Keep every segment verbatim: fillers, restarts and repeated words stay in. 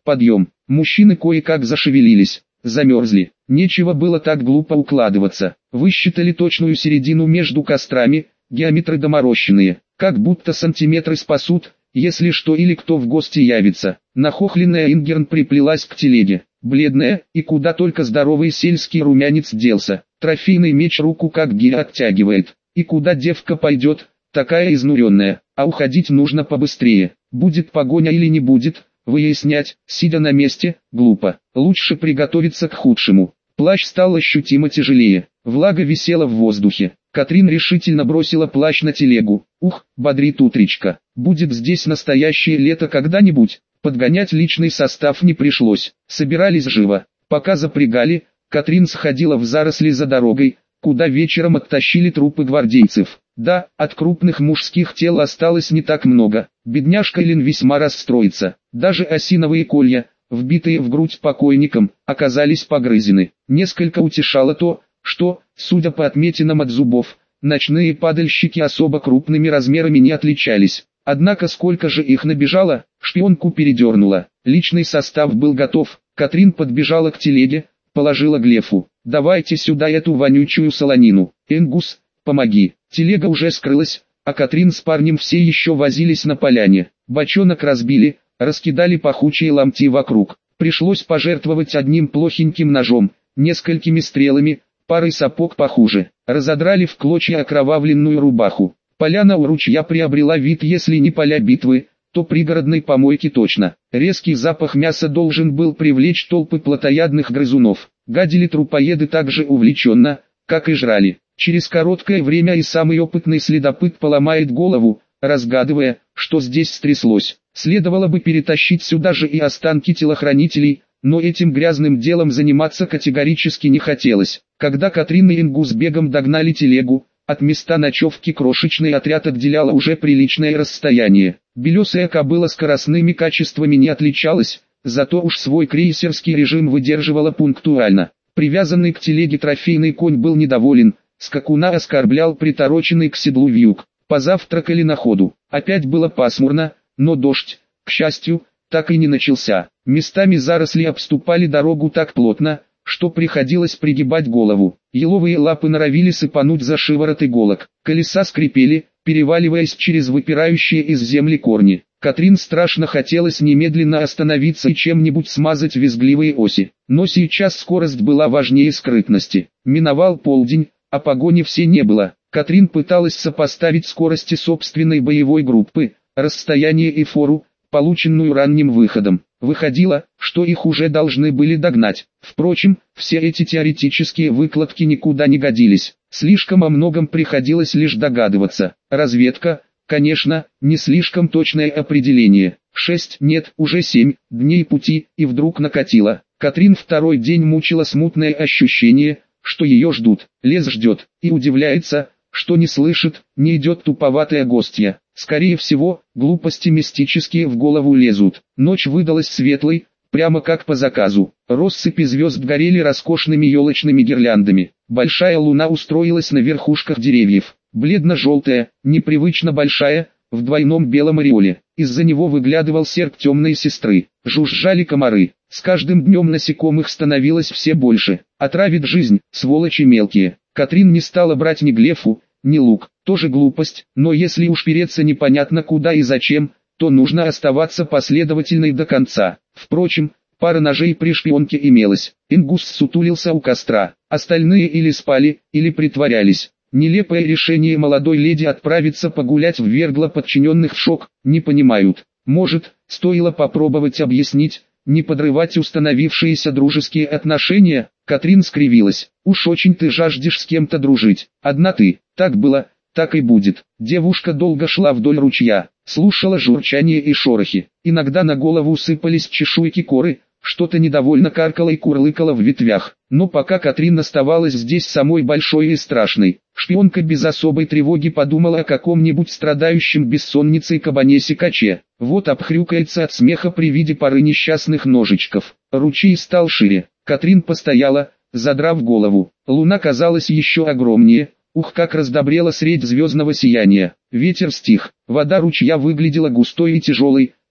подъем. Мужчины кое-как зашевелились, замерзли. Нечего было так глупо укладываться. Высчитали точную середину между кострами, геометры доморощенные, как будто сантиметры спасут, если что или кто в гости явится. Нахохленная Ингерн приплелась к телеге, бледная, и куда только здоровый сельский румянец делся. Трофейный меч руку как гиря оттягивает. И куда девка пойдет, такая изнуренная, а уходить нужно побыстрее. Будет погоня или не будет, выяснять, сидя на месте, глупо. Лучше приготовиться к худшему. Плащ стал ощутимо тяжелее, влага висела в воздухе. Катрин решительно бросила плащ на телегу. Ух, бодрит утречка, будет здесь настоящее лето когда-нибудь. Подгонять личный состав не пришлось, собирались живо. Пока запрягали, Катрин сходила в заросли за дорогой, куда вечером оттащили трупы гвардейцев. Да, от крупных мужских тел осталось не так много. Бедняжка Элин весьма расстроится. Даже осиновые колья, вбитые в грудь покойникам, оказались погрызены. Несколько утешало то, что, судя по отметинам от зубов, ночные падальщики особо крупными размерами не отличались. Однако сколько же их набежало, шпионку передернуло. Личный состав был готов. Катрин подбежала к телеге, положила Глефу. «Давайте сюда эту вонючую солонину. Энгус, помоги». Телега уже скрылась, а Катрин с парнем все еще возились на поляне. Бочонок разбили, раскидали пахучие ломти вокруг. Пришлось пожертвовать одним плохеньким ножом, несколькими стрелами, парой сапог похуже. Разодрали в клочья окровавленную рубаху. Поляна у ручья приобрела вид, если не поля битвы, то пригородной помойки точно. Резкий запах мяса должен был привлечь толпы плотоядных грызунов. Гадили трупоеды так же увлеченно, как и жрали. Через короткое время и самый опытный следопыт поломает голову, разгадывая, что здесь стряслось. Следовало бы перетащить сюда же и останки телохранителей, но этим грязным делом заниматься категорически не хотелось. Когда Катрин и Ингус бегом догнали телегу, от места ночевки крошечный отряд отделяло уже приличное расстояние. Белесая кобыла скоростными качествами не отличалась, зато уж свой крейсерский режим выдерживала пунктуально. Привязанный к телеге трофейный конь был недоволен, скакуна оскорблял притороченный к седлу вьюг. Позавтракали на ходу. Опять было пасмурно, но дождь, к счастью, так и не начался. Местами заросли обступали дорогу так плотно, что приходилось пригибать голову. Еловые лапы норовили сыпануть за шиворот иголок. Колеса скрипели, переваливаясь через выпирающие из земли корни. Катрин страшно хотелось немедленно остановиться и чем-нибудь смазать визгливые оси. Но сейчас скорость была важнее скрытности. Миновал полдень, а погони все не было. Катрин пыталась сопоставить скорости собственной боевой группы, расстояние и фору, полученную ранним выходом. Выходило, что их уже должны были догнать. Впрочем, все эти теоретические выкладки никуда не годились. Слишком о многом приходилось лишь догадываться. Разведка, конечно, не слишком точное определение. Шесть, нет, уже семь дней пути, и вдруг накатило. Катрин второй день мучила смутное ощущение, что ее ждут. Лес ждет, и удивляется, что не слышит, не идет туповатая гостья. Скорее всего, глупости мистические в голову лезут. Ночь выдалась светлой, прямо как по заказу. Россыпи звезд горели роскошными елочными гирляндами. Большая луна устроилась на верхушках деревьев. Бледно-желтая, непривычно большая, в двойном белом ореоле. Из-за него выглядывал серп темной сестры. Жужжали комары. С каждым днем насекомых становилось все больше. Отравит жизнь, сволочи мелкие. Катрин не стала брать ни Глефу, ни лук. Тоже глупость, но если уж переться непонятно куда и зачем, то нужно оставаться последовательной до конца. Впрочем, пара ножей при шпионке имелась. Ингус сутулился у костра. Остальные или спали, или притворялись. Нелепое решение молодой леди отправиться погулять ввергло подчиненных в шок, не понимают. Может, стоило попробовать объяснить, не подрывать установившиеся дружеские отношения? Катрин скривилась. Уж очень ты жаждешь с кем-то дружить. Одна ты. Так было, так и будет. Девушка долго шла вдоль ручья, слушала журчание и шорохи. Иногда на голову сыпались чешуйки коры, что-то недовольно каркало и курлыкало в ветвях. Но пока Катрин оставалась здесь самой большой и страшной, шпионка без особой тревоги подумала о каком-нибудь страдающем бессонницей кабане-сикаче. Вот обхрюкается от смеха при виде пары несчастных ножичков. Ручей стал шире. Катрин постояла, задрав голову. Луна казалась еще огромнее. Ух, как раздобрела средь звездного сияния. Ветер стих. Вода ручья выглядела густой и тяжелой,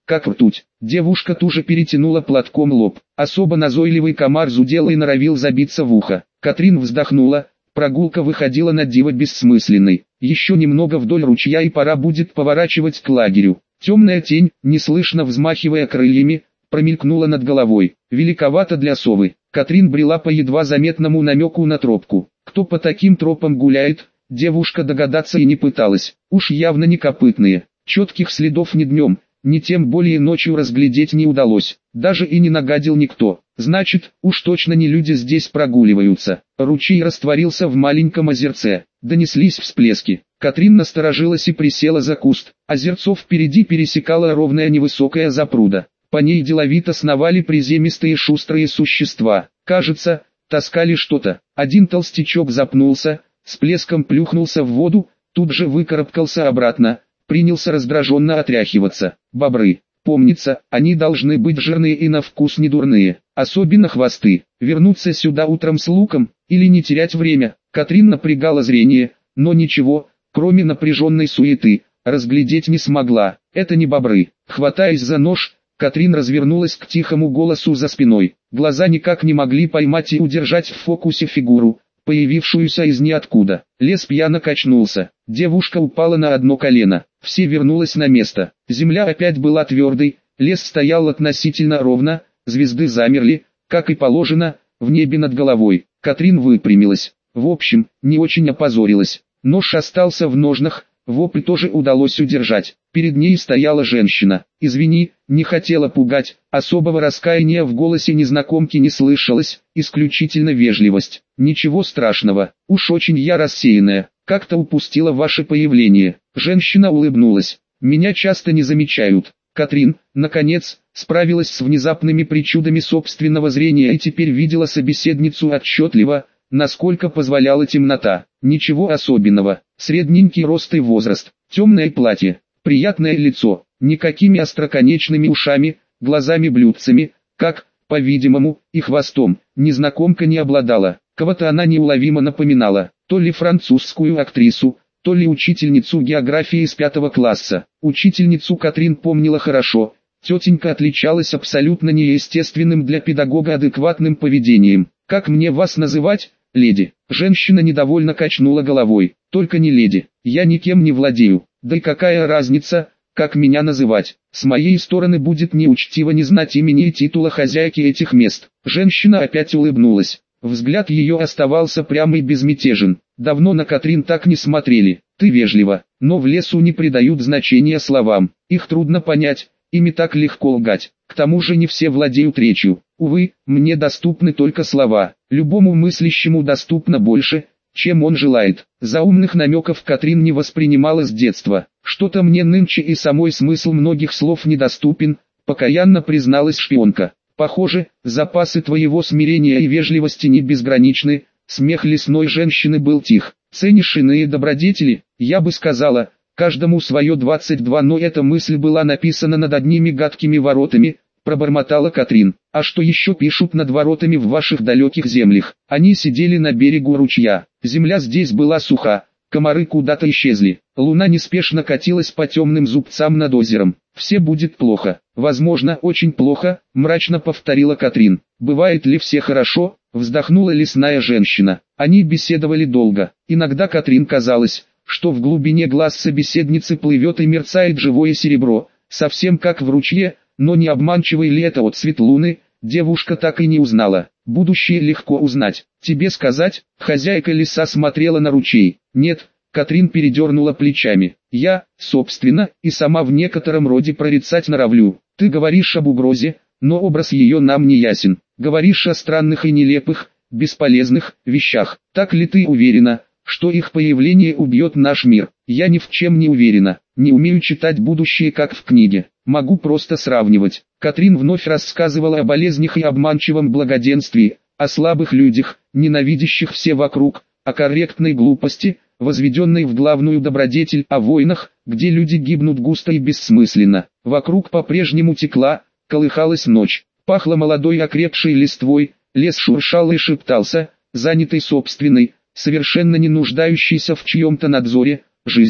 как ртуть. Девушка туже перетянула платком лоб. Особо назойливый комар зудел и норовил забиться в ухо. Катрин вздохнула. Прогулка выходила на диво бессмысленной. Еще немного вдоль ручья и пора будет поворачивать к лагерю. Темная тень, неслышно взмахивая крыльями, промелькнула над головой. Великовато для совы. Катрин брела по едва заметному намеку на тропку. Кто по таким тропам гуляет, девушка догадаться и не пыталась. Уж явно не копытные. Четких следов ни днем, ни тем более ночью разглядеть не удалось. Даже и не нагадил никто. Значит, уж точно не люди здесь прогуливаются. Ручей растворился в маленьком озерце. Донеслись всплески. Катрин насторожилась и присела за куст. Озерцо впереди пересекала ровная невысокая запруда. По ней деловито сновали приземистые шустрые существа. Кажется, таскали что-то. Один толстячок запнулся, с плеском плюхнулся в воду, тут же выкарабкался обратно, принялся раздраженно отряхиваться. Бобры. Помнится, они должны быть жирные и на вкус недурные, особенно хвосты. Вернуться сюда утром с луком, или не терять время. Катрин напрягала зрение, но ничего, кроме напряженной суеты, разглядеть не смогла. Это не бобры. Хватаясь за нож, Катрин развернулась к тихому голосу за спиной. Глаза никак не могли поймать и удержать в фокусе фигуру, появившуюся из ниоткуда. Лес пьяно качнулся. Девушка упала на одно колено. Все вернулось на место. Земля опять была твердой, лес стоял относительно ровно, звезды замерли, как и положено, в небе над головой. Катрин выпрямилась. В общем, не очень опозорилась. Нож остался в ножнах, вопль тоже удалось удержать. Перед ней стояла женщина. «Извини, не хотела пугать», особого раскаяния в голосе незнакомки не слышалось, исключительно вежливость. «Ничего страшного, уж очень я рассеянная, как-то упустила ваше появление». Женщина улыбнулась. «Меня часто не замечают». Катрин, наконец, справилась с внезапными причудами собственного зрения и теперь видела собеседницу отчетливо, насколько позволяла темнота. Ничего особенного, средненький рост и возраст, темное платье, приятное лицо, никакими остроконечными ушами, глазами-блюдцами, как, по-видимому, и хвостом, незнакомка не обладала. Кого-то она неуловимо напоминала, то ли французскую актрису, то ли учительницу географии из пятого класса. Учительницу Катрин помнила хорошо, тетенька отличалась абсолютно неестественным для педагога адекватным поведением. «Как мне вас называть, леди?» Женщина недовольно качнула головой. «Только не леди, я никем не владею, да и какая разница, как меня называть? С моей стороны будет неучтиво не знать имени и титула хозяйки этих мест». Женщина опять улыбнулась. Взгляд ее оставался прям и безмятежен. Давно на Катрин так не смотрели. «Ты вежлива, но в лесу не придают значения словам. Их трудно понять, ими так легко лгать. К тому же не все владеют речью. Увы, мне доступны только слова. Любому мыслящему доступно больше, чем он желает». Заумных намеков Катрин не воспринимала с детства. «Что-то мне нынче и самой смысл многих слов недоступен», покаянно призналась шпионка. «Похоже, запасы твоего смирения и вежливости не безграничны». Смех лесной женщины был тих. «Ценишь иные добродетели?» «Я бы сказала, каждому свое двадцать два, но эта мысль была написана над одними гадкими воротами», пробормотала Катрин. «А что еще пишут над воротами в ваших далеких землях?» Они сидели на берегу ручья. Земля здесь была суха, комары куда-то исчезли. Луна неспешно катилась по темным зубцам над озером. «Все будет плохо. Возможно, очень плохо», мрачно повторила Катрин. «Бывает ли все хорошо?» Вздохнула лесная женщина. Они беседовали долго. Иногда Катрин казалось, что в глубине глаз собеседницы плывет и мерцает живое серебро, совсем как в ручье, но не обманчивый ли это отцвет луны, девушка так и не узнала. Будущее легко узнать. «Тебе сказать?» Хозяйка леса смотрела на ручей. «Нет», Катрин передернула плечами. «Я, собственно, и сама в некотором роде прорицать норовлю. Ты говоришь об угрозе, но образ ее нам не ясен. Говоришь о странных и нелепых, бесполезных вещах. Так ли ты уверена, что их появление убьет наш мир?» «Я ни в чем не уверена. Не умею читать будущее как в книге. Могу просто сравнивать». Катрин вновь рассказывала о болезнях и обманчивом благоденствии, о слабых людях, ненавидящих все вокруг, о корректной глупости, возведенной в главную добродетель, о войнах, где люди гибнут густо и бессмысленно. Вокруг по-прежнему текла, колыхалась ночь, пахло молодой окрепшей листвой, лес шуршал и шептался, занятый собственной, совершенно не нуждающейся в чьем-то надзоре, жизнью.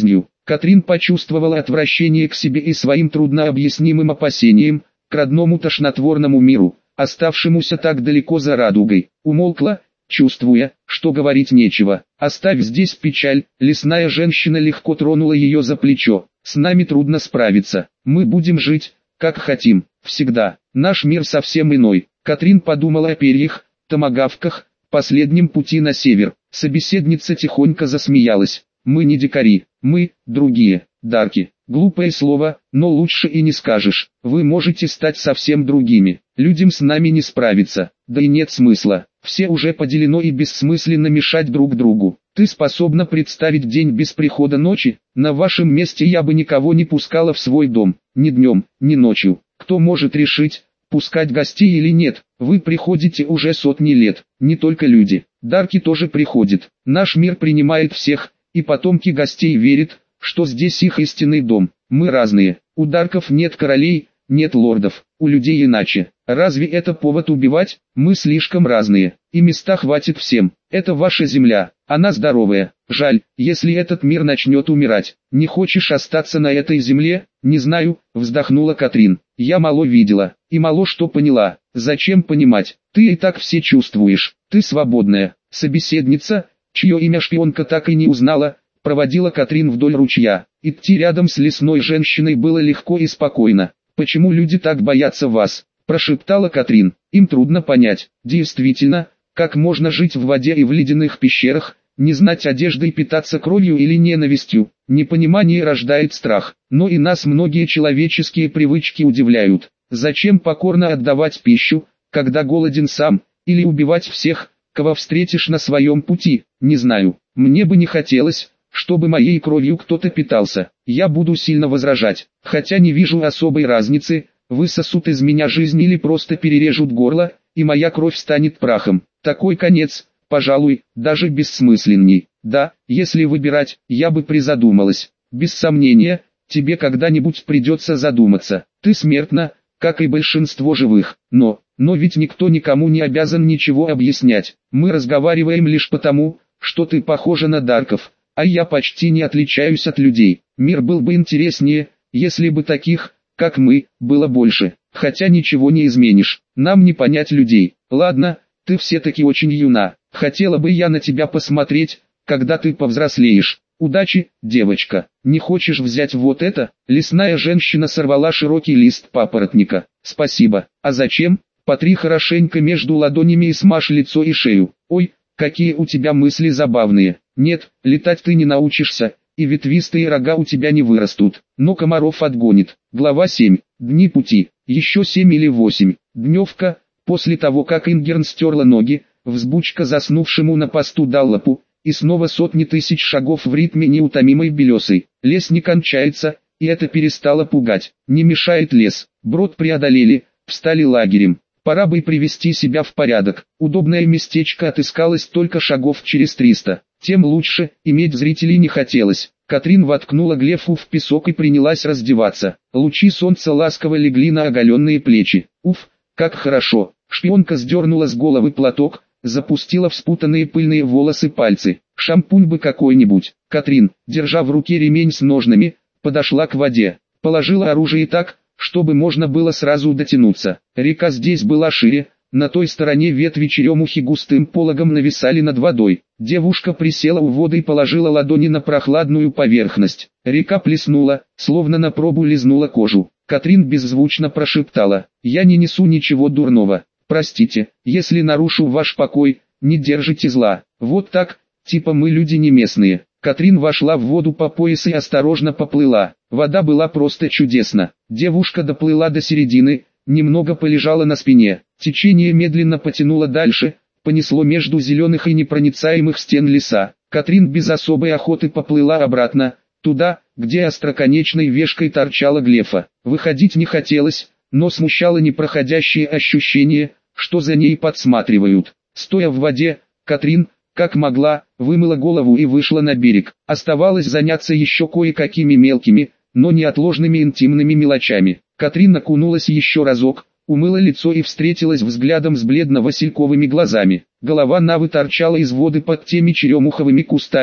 Катрин почувствовала отвращение к себе и своим труднообъяснимым опасениям, к родному тошнотворному миру, оставшемуся так далеко за радугой. Умолкла, чувствуя, что говорить нечего. «Оставь здесь печаль», лесная женщина легко тронула ее за плечо. «С нами трудно справиться. Мы будем жить, как хотим, всегда. Наш мир совсем иной». Катрин подумала о перьях, томагавках, последнем пути на север. Собеседница тихонько засмеялась. «Мы не дикари, мы, другие, дарки». Глупое слово, но лучше и не скажешь. Вы можете стать совсем другими. Людям с нами не справиться, да и нет смысла. Все уже поделено и бессмысленно мешать друг другу. Ты способна представить день без прихода ночи? На вашем месте я бы никого не пускала в свой дом, ни днем, ни ночью. Кто может решить, пускать гостей или нет? Вы приходите уже сотни лет, не только люди. Дарки тоже приходят. Наш мир принимает всех, и потомки гостей верят, что здесь их истинный дом. Мы разные. У дарков нет королей, нет лордов, у людей иначе. Разве это повод убивать? Мы слишком разные, и места хватит всем. Это ваша земля, она здоровая. Жаль, если этот мир начнет умирать. Не хочешь остаться на этой земле? Не знаю, вздохнула Катрин. Я мало видела, и мало что поняла. Зачем понимать? Ты и так все чувствуешь. Ты свободная. Собеседница, чье имя шпионка так и не узнала, проводила Катрин вдоль ручья. Идти рядом с лесной женщиной было легко и спокойно. «Почему люди так боятся вас?» – прошептала Катрин. «Им трудно понять. Действительно, как можно жить в воде и в ледяных пещерах, не знать одежды и питаться кровью или ненавистью? Непонимание рождает страх. Но и нас многие человеческие привычки удивляют. Зачем покорно отдавать пищу, когда голоден сам, или убивать всех, кого встретишь на своем пути? Не знаю. Мне бы не хотелось, чтобы моей кровью кто-то питался. Я буду сильно возражать, хотя не вижу особой разницы, высосут из меня жизнь или просто перережут горло, и моя кровь станет прахом. Такой конец, пожалуй, даже бессмысленней. Да, если выбирать, я бы призадумалась. Без сомнения, тебе когда-нибудь придется задуматься. Ты смертна, как и большинство живых, но, но ведь никто никому не обязан ничего объяснять. Мы разговариваем лишь потому, что ты похожа на дарков, а я почти не отличаюсь от людей. Мир был бы интереснее, если бы таких, как мы, было больше. Хотя ничего не изменишь, нам не понять людей. Ладно, ты все-таки очень юна. Хотела бы я на тебя посмотреть, когда ты повзрослеешь. Удачи, девочка. Не хочешь взять вот это? Лесная женщина сорвала широкий лист папоротника. Спасибо. А зачем? Потри хорошенько между ладонями и смажь лицо и шею. Ой, какие у тебя мысли забавные. Нет, летать ты не научишься, и ветвистые рога у тебя не вырастут, но комаров отгонит. Глава семь. Дни пути. Еще семь или восемь. Дневка. После того, как Ингерн стерла ноги, взбучка заснувшему на посту Даллопу, и снова сотни тысяч шагов в ритме неутомимой белесой. Лес не кончается, и это перестало пугать. Не мешает лес. Брод преодолели, встали лагерем. Пора бы привести себя в порядок. Удобное местечко отыскалось только шагов через триста. Тем лучше, иметь зрителей не хотелось. Катрин воткнула глефу в песок и принялась раздеваться. Лучи солнца ласково легли на оголенные плечи. Уф, как хорошо. Шпионка сдернула с головы платок, запустила в спутанные пыльные волосы пальцы. Шампунь бы какой-нибудь. Катрин, держа в руке ремень с ножнами, подошла к воде. Положила оружие так, чтобы можно было сразу дотянуться. Река здесь была шире, на той стороне ветви черемухи густым пологом нависали над водой. Девушка присела у воды и положила ладони на прохладную поверхность. Река плеснула, словно на пробу лизнула кожу. Катрин беззвучно прошептала: «Я не несу ничего дурного. Простите, если нарушу ваш покой, не держите зла». Вот так, типа мы люди не местные. Катрин вошла в воду по пояс и осторожно поплыла. Вода была просто чудесна. Девушка доплыла до середины, немного полежала на спине. Течение медленно потянуло дальше, понесло между зеленых и непроницаемых стен леса. Катрин без особой охоты поплыла обратно, туда, где остроконечной вешкой торчала глефа. Выходить не хотелось, но смущало непроходящее ощущение, что за ней подсматривают. Стоя в воде, Катрин, как могла, вымыла голову и вышла на берег. Оставалось заняться еще кое-какими мелкими, но неотложными интимными мелочами. Катрин окунулась еще разок, умыла лицо и встретилась взглядом с бледно-васильковыми глазами. Голова Навы торчала из воды под теми черемуховыми кустами,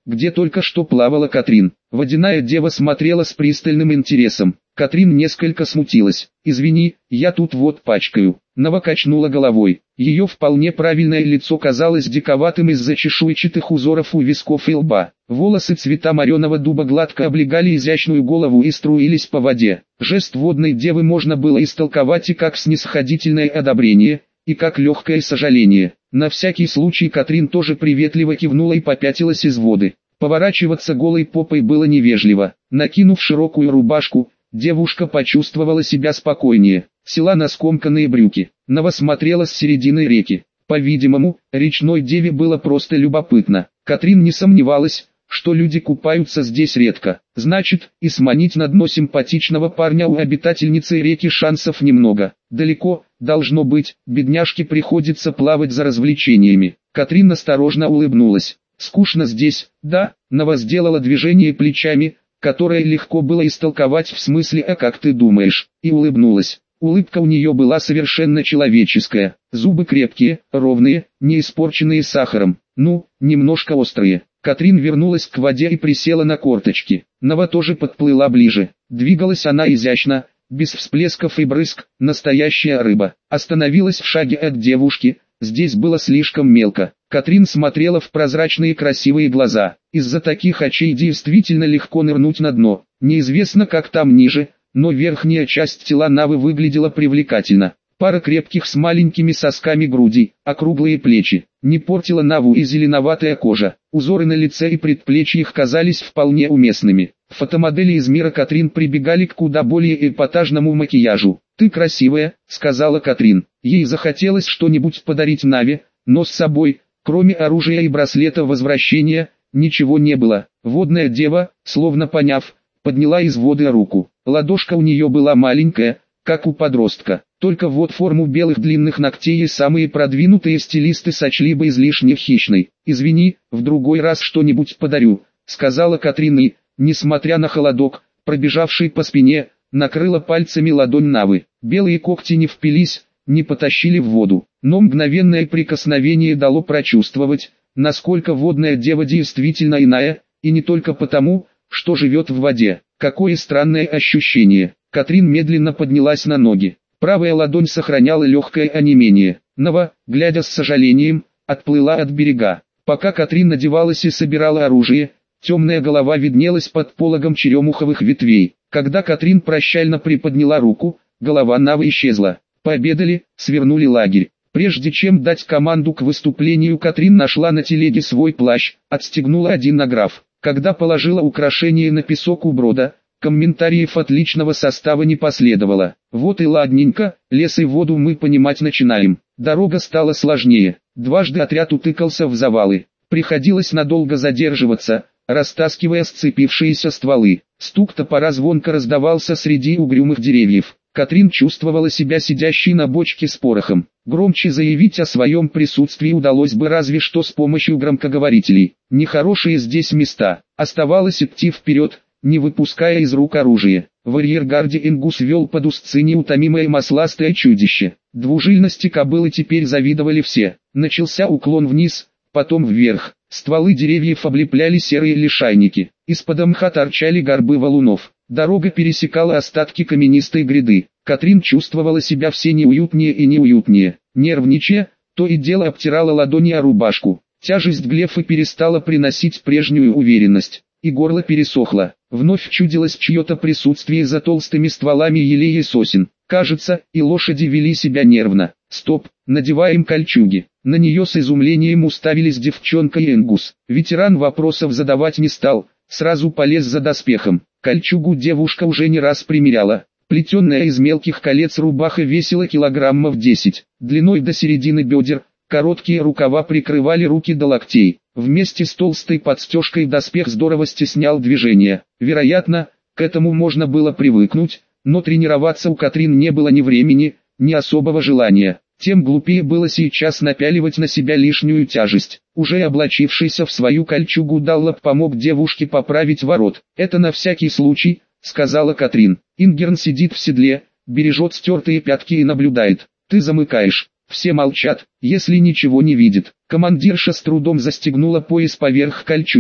где только что плавала Катрин. Водяная дева смотрела с пристальным интересом. Катрин несколько смутилась. «Извини, я тут вот пачкаю». Нова качнула головой. Ее вполне правильное лицо казалось диковатым из-за чешуйчатых узоров у висков и лба. Волосы цвета мореного дуба гладко облегали изящную голову и струились по воде. Жест водной девы можно было истолковать и как снисходительное одобрение, и как легкое сожаление. На всякий случай Катрин тоже приветливо кивнула и попятилась из воды. Поворачиваться голой попой было невежливо. Накинув широкую рубашку, девушка почувствовала себя спокойнее. Села на скомканные брюки. Нова смотрела с середины реки. По-видимому, речной деве было просто любопытно. Катрин не сомневалась, что люди купаются здесь редко. Значит, и сманить на дно симпатичного парня у обитательницы реки шансов немного. Далеко, должно быть, бедняжке приходится плавать за развлечениями. Катрин осторожно улыбнулась. «Скучно здесь, да?» Нова сделала движение плечами, которое легко было истолковать в смысле «а как ты думаешь?» и улыбнулась. Улыбка у нее была совершенно человеческая. Зубы крепкие, ровные, не испорченные сахаром. Ну, немножко острые. Катрин вернулась к воде и присела на корточки. Нова тоже подплыла ближе. Двигалась она изящно, без всплесков и брызг, настоящая рыба. Остановилась в шаге от девушки, здесь было слишком мелко. Катрин смотрела в прозрачные красивые глаза. Из-за таких очей действительно легко нырнуть на дно. Неизвестно как там ниже, но верхняя часть тела Навы выглядела привлекательно. Пара крепких с маленькими сосками груди, округлые плечи. Не портила Наву и зеленоватая кожа. Узоры на лице и предплечьях казались вполне уместными. Фотомодели из мира Катрин прибегали к куда более эпатажному макияжу. «Ты красивая», — сказала Катрин. Ей захотелось что-нибудь подарить Наве, но с собой, кроме оружия и браслета возвращения, ничего не было. Водная дева, словно поняв, подняла из воды руку. Ладошка у нее была маленькая, как у подростка. Только вот форму белых длинных ногтей и самые продвинутые стилисты сочли бы излишне хищной. «Извини, в другой раз что-нибудь подарю», — сказала Катрин и, несмотря на холодок, пробежавший по спине, накрыла пальцами ладонь Навы. Белые когти не впились, не потащили в воду, но мгновенное прикосновение дало прочувствовать, насколько водная дева действительно иная, и не только потому, что живет в воде. Какое странное ощущение. Катрин медленно поднялась на ноги. Правая ладонь сохраняла легкое онемение. Нова, глядя с сожалением, отплыла от берега. Пока Катрин надевалась и собирала оружие, темная голова виднелась под пологом черемуховых ветвей. Когда Катрин прощально приподняла руку, голова Навы исчезла. Пообедали, свернули лагерь. Прежде чем дать команду к выступлению, Катрин нашла на телеге свой плащ, отстегнула один награф. Когда положила украшение на песок у брода, комментариев от личного состава не последовало. Вот и ладненько, лес и воду мы понимать начинаем. Дорога стала сложнее. Дважды отряд утыкался в завалы. Приходилось надолго задерживаться, растаскивая сцепившиеся стволы. Стук топора звонко раздавался среди угрюмых деревьев. Катрин чувствовала себя сидящей на бочке с порохом. Громче заявить о своем присутствии удалось бы разве что с помощью громкоговорителей. Нехорошие здесь места. Оставалось идти вперед, не выпуская из рук оружие. В арьергарде Ингус вел под узцы неутомимое масластое чудище. Двужильности кобылы теперь завидовали все. Начался уклон вниз, потом вверх. Стволы деревьев облепляли серые лишайники. Из-под мха торчали горбы валунов. Дорога пересекала остатки каменистой гряды. Катрин чувствовала себя все неуютнее и неуютнее. Нервничая, то и дело обтирала ладони о рубашку. Тяжесть глефы перестала приносить прежнюю уверенность. И горло пересохло. Вновь чудилось чье-то присутствие за толстыми стволами елей и сосен. Кажется, и лошади вели себя нервно. Стоп, надеваем кольчуги. На нее с изумлением уставились девчонка и Ингус. Ветеран вопросов задавать не стал, сразу полез за доспехом. Кольчугу девушка уже не раз примеряла. Плетенная из мелких колец рубаха весила килограммов десять. Длиной до середины бедер, короткие рукава прикрывали руки до локтей. Вместе с толстой подстежкой доспех здорово стеснял движение. Вероятно, к этому можно было привыкнуть, но тренироваться у Катрин не было ни времени, ни особого желания. Тем глупее было сейчас напяливать на себя лишнюю тяжесть. Уже облачившийся в свою кольчугу Даллоп помог девушке поправить ворот. «Это на всякий случай», — сказала Катрин. Ингерн сидит в седле, бережет стертые пятки и наблюдает. «Ты замыкаешь». Все молчат, если ничего не видит. Командирша с трудом застегнула пояс поверх кольчуги.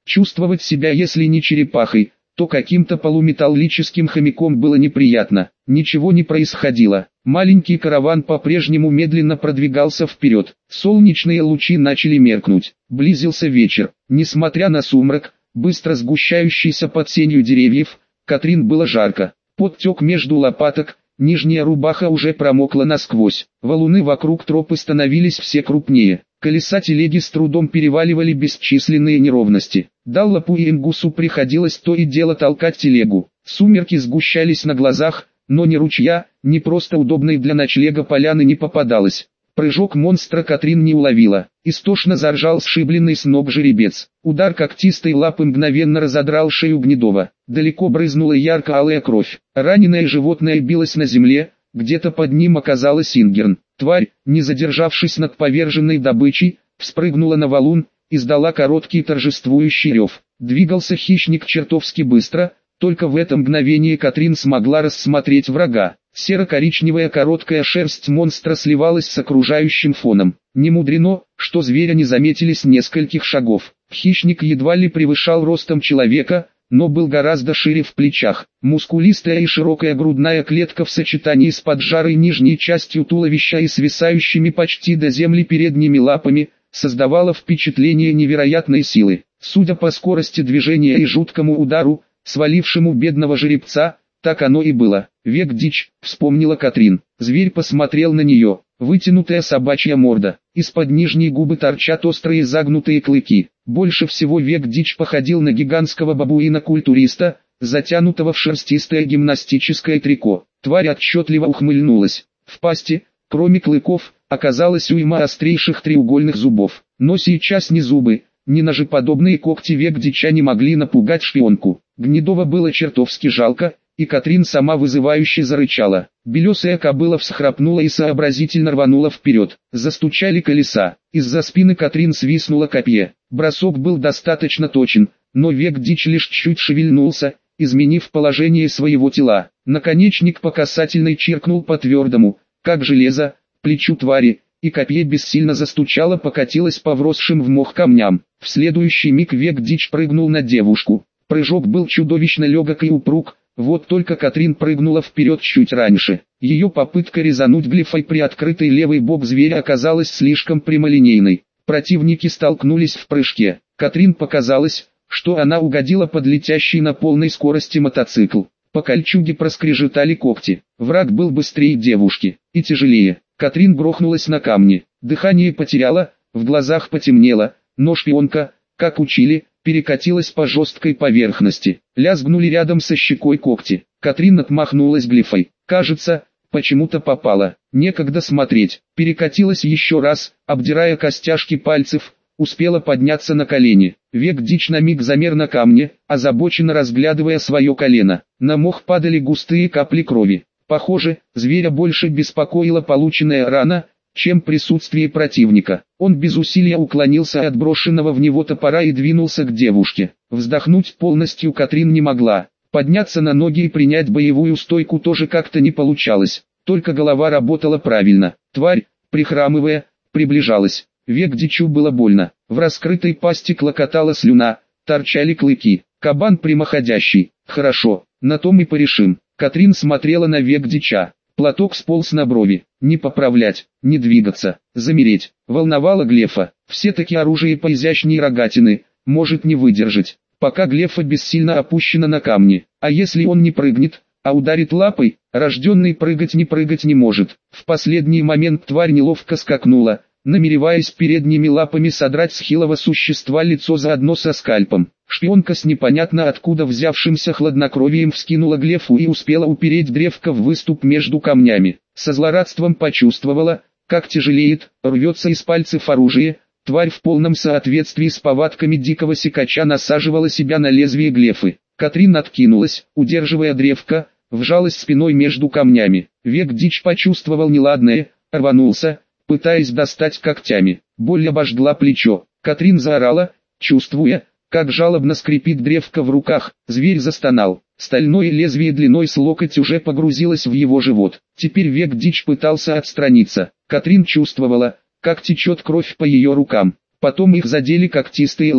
Чувствовать себя, если не черепахой, то каким-то полуметаллическим хомяком было неприятно. Ничего не происходило. Маленький караван по-прежнему медленно продвигался вперед. Солнечные лучи начали меркнуть. Близился вечер. Несмотря на сумрак, быстро сгущающийся под сенью деревьев, Катрин было жарко. Пот тек между лопаток, нижняя рубаха уже промокла насквозь. Валуны вокруг тропы становились все крупнее. Колеса телеги с трудом переваливали бесчисленные неровности. Даллапу и Ингусу приходилось то и дело толкать телегу. Сумерки сгущались на глазах, но ни ручья, ни просто удобной для ночлега поляны не попадалось. Прыжок монстра Катрин не уловила. Истошно заржал сшибленный с ног жеребец. Удар когтистой лапы мгновенно разодрал шею Гнедова. Далеко брызнула ярко-алая кровь. Раненое животное билось на земле, где-то под ним оказалась Ингерн. Тварь, не задержавшись над поверженной добычей, вспрыгнула на валун, издала короткий торжествующий рев. Двигался хищник чертовски быстро, только в это мгновение Катрин смогла рассмотреть врага. Серо-коричневая короткая шерсть монстра сливалась с окружающим фоном. Не мудрено, что зверя не заметили с нескольких шагов. Хищник едва ли превышал ростом человека, но был гораздо шире в плечах. Мускулистая и широкая грудная клетка в сочетании с поджарой нижней частью туловища и свисающими почти до земли передними лапами, создавала впечатление невероятной силы. Судя по скорости движения и жуткому удару, свалившему бедного жеребца, так оно и было. «Век дичь», — вспомнила Катрин. Зверь посмотрел на нее. Вытянутая собачья морда. Из-под нижней губы торчат острые загнутые клыки. Больше всего Век дичь походил на гигантского бабуина-культуриста, затянутого в шерстистое гимнастическое трико. Тварь отчетливо ухмыльнулась. В пасти, кроме клыков, оказалась уйма острейших треугольных зубов. Но сейчас ни зубы, ни ножеподобные когти Век дича не могли напугать шпионку. Гнедова было чертовски жалко, и Катрин сама вызывающе зарычала. Белесая кобыла всхрапнула и сообразительно рванула вперед. Застучали колеса. Из-за спины Катрин свистнуло копье. Бросок был достаточно точен, но Век дичь лишь чуть шевельнулся, изменив положение своего тела. Наконечник по касательной чиркнул по твердому, как железо, плечу твари, и копье бессильно застучало, покатилось по вросшим в мох камням. В следующий миг Век дичь прыгнул на девушку. Прыжок был чудовищно легок и упруг. Вот только Катрин прыгнула вперед чуть раньше. Ее попытка резануть глифой при открытой левый бок зверя оказалась слишком прямолинейной. Противники столкнулись в прыжке. Катрин показалось, что она угодила под летящий на полной скорости мотоцикл. По кольчуге проскрежетали когти. Враг был быстрее девушки и тяжелее. Катрин грохнулась на камни. Дыхание потеряла, в глазах потемнело, но шпионка, как учили, перекатилась по жесткой поверхности. Лязгнули рядом со щекой когти. Катрин отмахнулась глифой. Кажется, почему-то попала. Некогда смотреть. Перекатилась еще раз, обдирая костяшки пальцев, успела подняться на колени. Век дичь на миг замер на камне, озабоченно разглядывая свое колено. На мох падали густые капли крови. Похоже, зверя больше беспокоила полученная рана, чем присутствие противника. Он без усилия уклонился от брошенного в него топора и двинулся к девушке. Вздохнуть полностью Катрин не могла. Подняться на ноги и принять боевую стойку тоже как-то не получалось. Только голова работала правильно. Тварь, прихрамывая, приближалась. Век дичу было больно. В раскрытой пасти клокотала слюна, торчали клыки. Кабан прямоходящий. Хорошо, на том и порешим. Катрин смотрела на Век дича. Платок сполз на брови. Не поправлять, не двигаться, замереть. Волновало Глефа. Все-таки оружие поизящнее рогатины, может не выдержать. Пока Глефа бессильно опущена на камни. А если он не прыгнет, а ударит лапой, рожденный прыгать не прыгать не может. В последний момент тварь неловко скакнула, намереваясь передними лапами содрать с хилого существа лицо заодно со скальпом. Шпионка с непонятно откуда взявшимся хладнокровием вскинула глефу и успела упереть древко в выступ между камнями. Со злорадством почувствовала, как тяжелеет, рвется из пальцев оружие. Тварь в полном соответствии с повадками дикого сикача насаживала себя на лезвие глефы. Катрин откинулась, удерживая древко, вжалась спиной между камнями. Век дичь почувствовал неладное, рванулся, пытаясь достать когтями. Боль обожгла плечо. Катрин заорала, чувствуя, как жалобно скрипит древко в руках. Зверь застонал. Стальное лезвие длиной с локоть уже погрузилось в его живот. Теперь Век дичь пытался отстраниться. Катрин чувствовала, как течет кровь по ее рукам. Потом их задели когтистые лапы.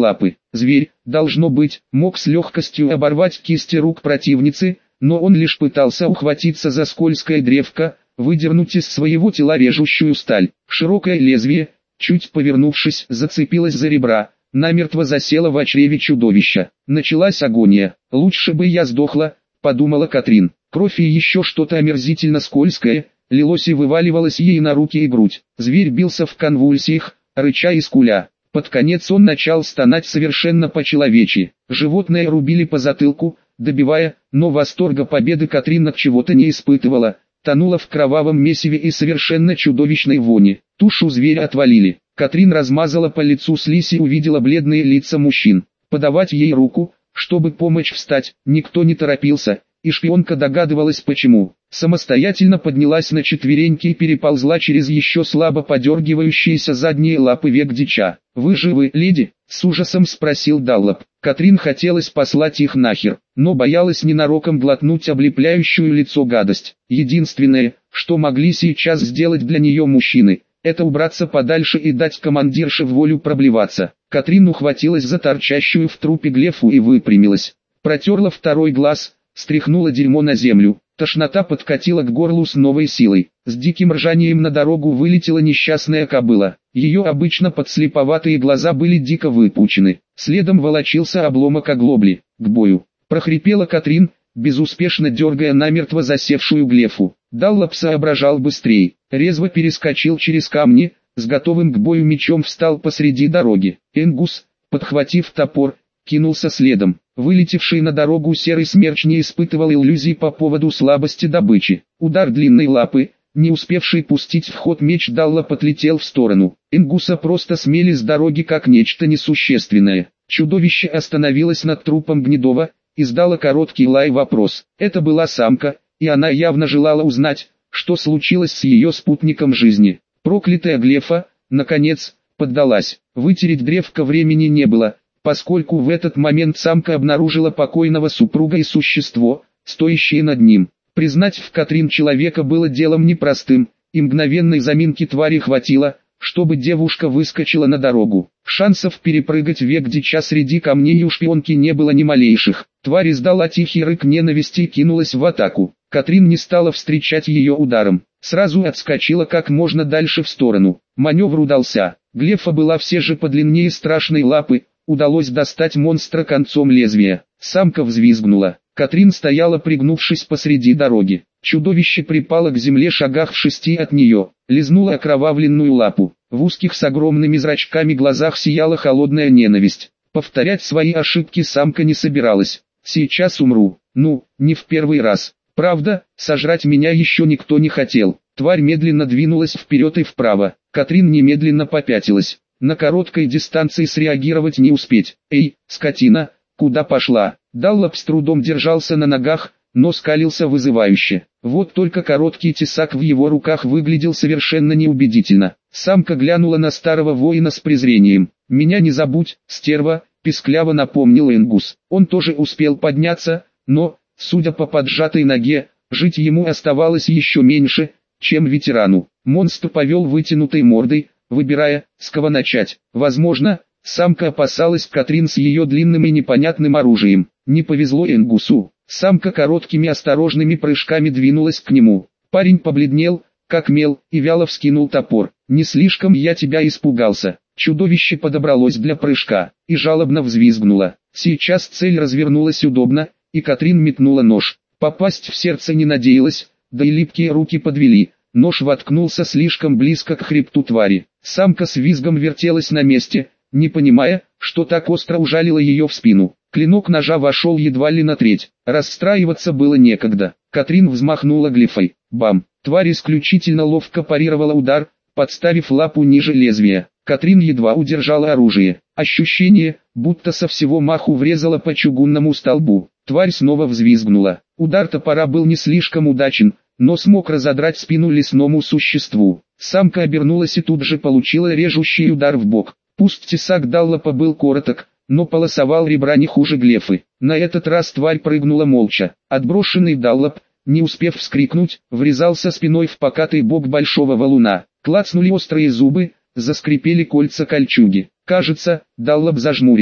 Зверь, должно быть, мог с легкостью оборвать кисти рук противницы, но он лишь пытался ухватиться за скользкое древко, выдернуть из своего тела режущую сталь. Широкое лезвие, чуть повернувшись, зацепилось за ребра, намертво засело в чреве чудовища. Началась агония. «Лучше бы я сдохла», — подумала Катрин. Кровь и еще что-то омерзительно скользкое лилось и вываливалось ей на руки и грудь. Зверь бился в конвульсиях, рыча и скуля. Под конец он начал стонать совершенно по-человечи. Животное рубили по затылку, добивая, но восторга победы Катрин от чего-то не испытывала. Тонула в кровавом месиве и совершенно чудовищной вони. Тушу зверя отвалили. Катрин размазала по лицу слизь и увидела бледные лица мужчин. Подавать ей руку, чтобы помочь встать, никто не торопился, и шпионка догадывалась почему. Самостоятельно поднялась на четвереньки и переползла через еще слабо подергивающиеся задние лапы Век-дича. «Вы живы, леди?» — с ужасом спросил Даллоп. Катрин хотелось послать их нахер, но боялась ненароком глотнуть облепляющую лицо гадость. Единственное, что могли сейчас сделать для нее мужчины, это убраться подальше и дать командирше волю проблеваться. Катрин ухватилась за торчащую в трупе глефу и выпрямилась. Протерла второй глаз, стряхнула дерьмо на землю. Тошнота подкатила к горлу с новой силой. С диким ржанием на дорогу вылетела несчастная кобыла. Ее обычно подслеповатые глаза были дико выпучены. Следом волочился обломок оглобли. «К бою!» — прохрипела Катрин, безуспешно дергая намертво засевшую глефу. Даллоп соображал быстрее. Резво перескочил через камни, с готовым к бою мечом встал посреди дороги. Энгус, подхватив топор, кинулся следом. Вылетевший на дорогу серый смерч не испытывал иллюзий по поводу слабости добычи. Удар длинной лапы, не успевший пустить в ход меч Даллоп отлетел в сторону. Энгуса просто смели с дороги как нечто несущественное. Чудовище остановилось над трупом Гнедова, издало короткий лай-вопрос. Это была самка, и она явно желала узнать, что случилось с ее спутником жизни. Проклятая глефа, наконец, поддалась. Вытереть древко времени не было, поскольку в этот момент самка обнаружила покойного супруга и существо, стоящее над ним. Признать в Катрин человека было делом непростым, и мгновенной заминки твари хватило, чтобы девушка выскочила на дорогу. Шансов перепрыгать Век-дича среди камней у шпионки не было ни малейших. Тварь издала тихий рык ненависти и кинулась в атаку. Катрин не стала встречать ее ударом, сразу отскочила как можно дальше в сторону. Маневр удался. Глефа была все же подлиннее страшной лапы, удалось достать монстра концом лезвия. Самка взвизгнула. Катрин стояла пригнувшись посреди дороги. Чудовище припало к земле шагах в шести от нее, лизнуло окровавленную лапу. В узких с огромными зрачками глазах сияла холодная ненависть. Повторять свои ошибки самка не собиралась. «Сейчас умру. Ну, не в первый раз. Правда, сожрать меня еще никто не хотел». Тварь медленно двинулась вперед и вправо. Катрин немедленно попятилась. На короткой дистанции среагировать не успеть. «Эй, скотина, куда пошла?» Даллоп с трудом держался на ногах, но скалился вызывающе. Вот только короткий тесак в его руках выглядел совершенно неубедительно. Самка глянула на старого воина с презрением. «Меня не забудь, стерва», — пискляво напомнил Энгус. Он тоже успел подняться, но, судя по поджатой ноге, жить ему оставалось еще меньше, чем ветерану. Монстр повел вытянутой мордой, выбирая, с кого начать. Возможно, самка опасалась Катрин с ее длинным и непонятным оружием. Не повезло Энгусу. Самка короткими осторожными прыжками двинулась к нему. Парень побледнел, как мел, и вяло вскинул топор. «Не слишком я тебя испугался». Чудовище подобралось для прыжка, и жалобно взвизгнуло. Сейчас цель развернулась удобно, и Катрин метнула нож. Попасть в сердце не надеялась, да и липкие руки подвели. Нож воткнулся слишком близко к хребту твари. Самка с визгом вертелась на месте, не понимая, что так остро ужалило ее в спину. Клинок ножа вошел едва ли на треть. Расстраиваться было некогда. Катрин взмахнула глифой. Бам! Тварь исключительно ловко парировала удар, подставив лапу ниже лезвия. Катрин едва удержала оружие. Ощущение, будто со всего маху врезала по чугунному столбу. Тварь снова взвизгнула. Удар топора был не слишком удачен, но смог разодрать спину лесному существу. Самка обернулась и тут же получила режущий удар в бок. Пусть тесак Даллопа был короток, но полосовал ребра не хуже глефы. На этот раз тварь прыгнула молча. Отброшенный Даллоп, не успев вскрикнуть, врезался спиной в покатый бок большого валуна. Клацнули острые зубы, заскрипели кольца кольчуги. Кажется, Даллоп зажмурился.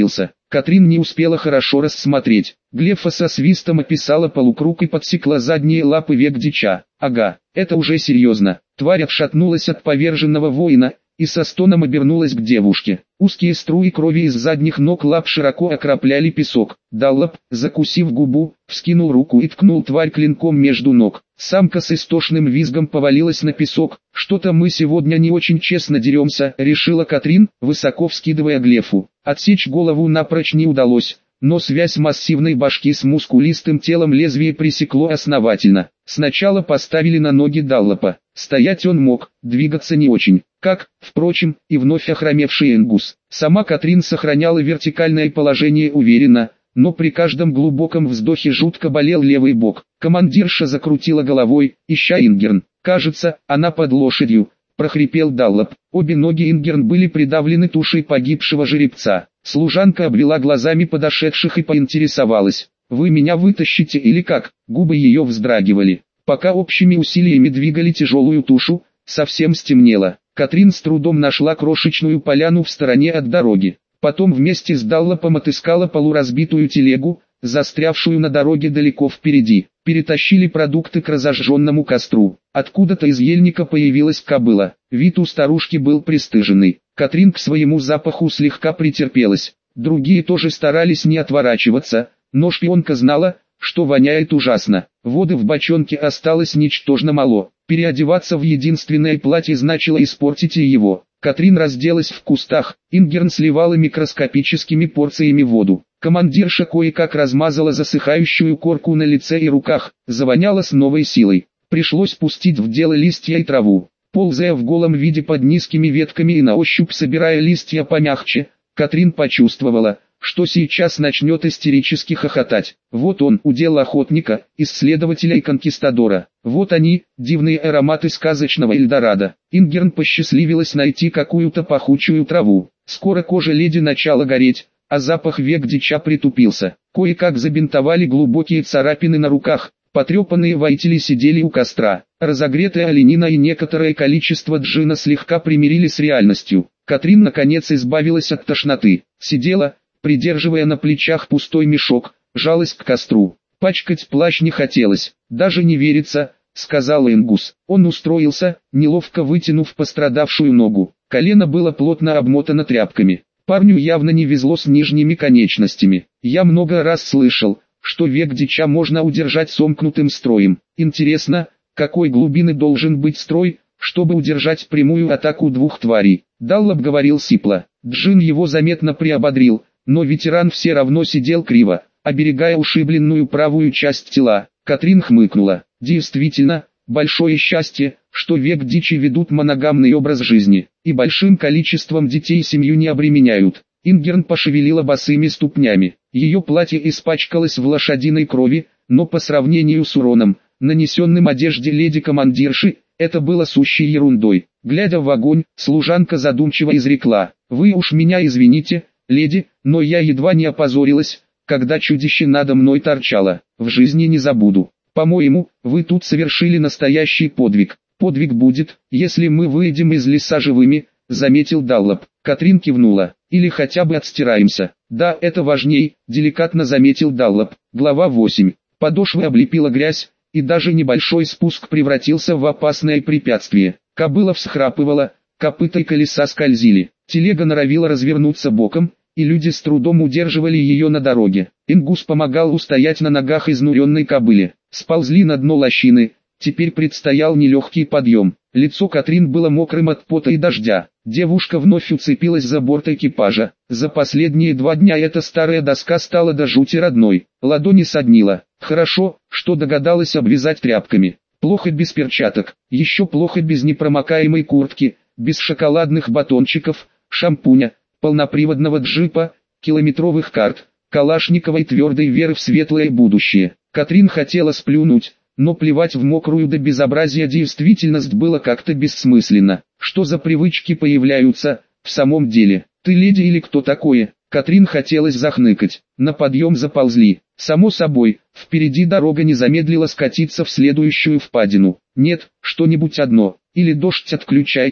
Катрин не успела хорошо рассмотреть. Глефа со свистом описала полукруг и подсекла задние лапы Век-дича. Ага, это уже серьезно. Тварь отшатнулась от поверженного воина и со стоном обернулась к девушке. Узкие струи крови из задних ног лап широко окропляли песок. Даллоп, закусив губу, вскинул руку и ткнул тварь клинком между ног. Самка с истошным визгом повалилась на песок. «Что-то мы сегодня не очень честно деремся», — решила Катрин, высоко вскидывая Глефу. Отсечь голову напрочь не удалось, но связь массивной башки с мускулистым телом лезвие пресекло основательно. Сначала поставили на ноги Даллопа. Стоять он мог, двигаться не очень. Как, впрочем, и вновь охромевший Энгус. Сама Катрин сохраняла вертикальное положение уверенно, но при каждом глубоком вздохе жутко болел левый бок. Командирша закрутила головой, ища Ингерн. «Кажется, она под лошадью», — прохрипел Даллоп. Обе ноги Ингерн были придавлены тушей погибшего жеребца. Служанка обвела глазами подошедших и поинтересовалась: «Вы меня вытащите или как?» Губы ее вздрагивали. Пока общими усилиями двигали тяжелую тушу, совсем стемнело. Катрин с трудом нашла крошечную поляну в стороне от дороги. Потом вместе с Даллопом отыскала полуразбитую телегу, застрявшую на дороге далеко впереди. Перетащили продукты к разожженному костру. Откуда-то из ельника появилась кобыла. Вид у старушки был пристыженный. Катрин к своему запаху слегка претерпелась. Другие тоже старались не отворачиваться, но шпионка знала, что воняет ужасно. Воды в бочонке осталось ничтожно мало. Переодеваться в единственное платье значило испортить и его. Катрин разделась в кустах. Ингерн сливала микроскопическими порциями воду. Командирша кое-как размазала засыхающую корку на лице и руках, завоняло с новой силой. Пришлось пустить в дело листья и траву. Ползая в голом виде под низкими ветками и на ощупь собирая листья помягче, Катрин почувствовала, что сейчас начнет истерически хохотать. Вот он, удел охотника, исследователя и конкистадора. Вот они, дивные ароматы сказочного Эльдорадо. Ингерн посчастливилась найти какую-то пахучую траву. Скоро кожа леди начала гореть, а запах Век-дича притупился. Кое-как забинтовали глубокие царапины на руках. Потрепанные воители сидели у костра. Разогретая оленина и некоторое количество джина слегка примирили с реальностью. Катрин наконец избавилась от тошноты. Сидела, придерживая на плечах пустой мешок, жалась к костру. Пачкать плащ не хотелось. «Даже не верится», — сказал Энгус. Он устроился, неловко вытянув пострадавшую ногу. Колено было плотно обмотано тряпками. Парню явно не везло с нижними конечностями. «Я много раз слышал, что Век-дича можно удержать сомкнутым строем. Интересно, какой глубины должен быть строй, чтобы удержать прямую атаку двух тварей?» Даллоп говорил сипло. Джин его заметно приободрил, но ветеран все равно сидел криво, оберегая ушибленную правую часть тела. Катрин хмыкнула. Действительно, большое счастье, что Век-дичи ведут моногамный образ жизни, и большим количеством детей семью не обременяют. Ингерн пошевелила босыми ступнями. Ее платье испачкалось в лошадиной крови, но по сравнению с уроном, нанесенным одежде леди-командирши, это было сущей ерундой. Глядя в огонь, служанка задумчиво изрекла: «Вы уж меня извините, леди, но я едва не опозорилась, когда чудище надо мной торчало. В жизни не забуду. По-моему, вы тут совершили настоящий подвиг. Подвиг будет, если мы выйдем из леса живыми», — заметил Даллоп. Катрин кивнула. «Или хотя бы отстираемся». «Да, это важней», — деликатно заметил Даллоп. Глава восемь. Подошвы облепила грязь, и даже небольшой спуск превратился в опасное препятствие. Кобыла всхрапывала, копыта и колеса скользили. Телега норовила развернуться боком, и люди с трудом удерживали ее на дороге. Ингус помогал устоять на ногах изнуренной кобыле. Сползли на дно лощины, теперь предстоял нелегкий подъем. Лицо Катрин было мокрым от пота и дождя. Девушка вновь уцепилась за борт экипажа. За последние два дня эта старая доска стала до жути родной. Ладони соднила. Хорошо, что догадалась обвязать тряпками. Плохо без перчаток, еще плохо без непромокаемой куртки, без шоколадных батончиков, шампуня, полноприводного джипа, километровых карт, калашниковой твердой веры в светлое будущее. Катрин хотела сплюнуть, но плевать в мокрую до безобразия действительность было как-то бессмысленно. Что за привычки появляются, в самом деле? Ты леди или кто такое? Катрин хотелось захныкать. На подъем заползли. Само собой, впереди дорога не замедлила скатиться в следующую впадину. Нет, что-нибудь одно. Или дождь отключайте,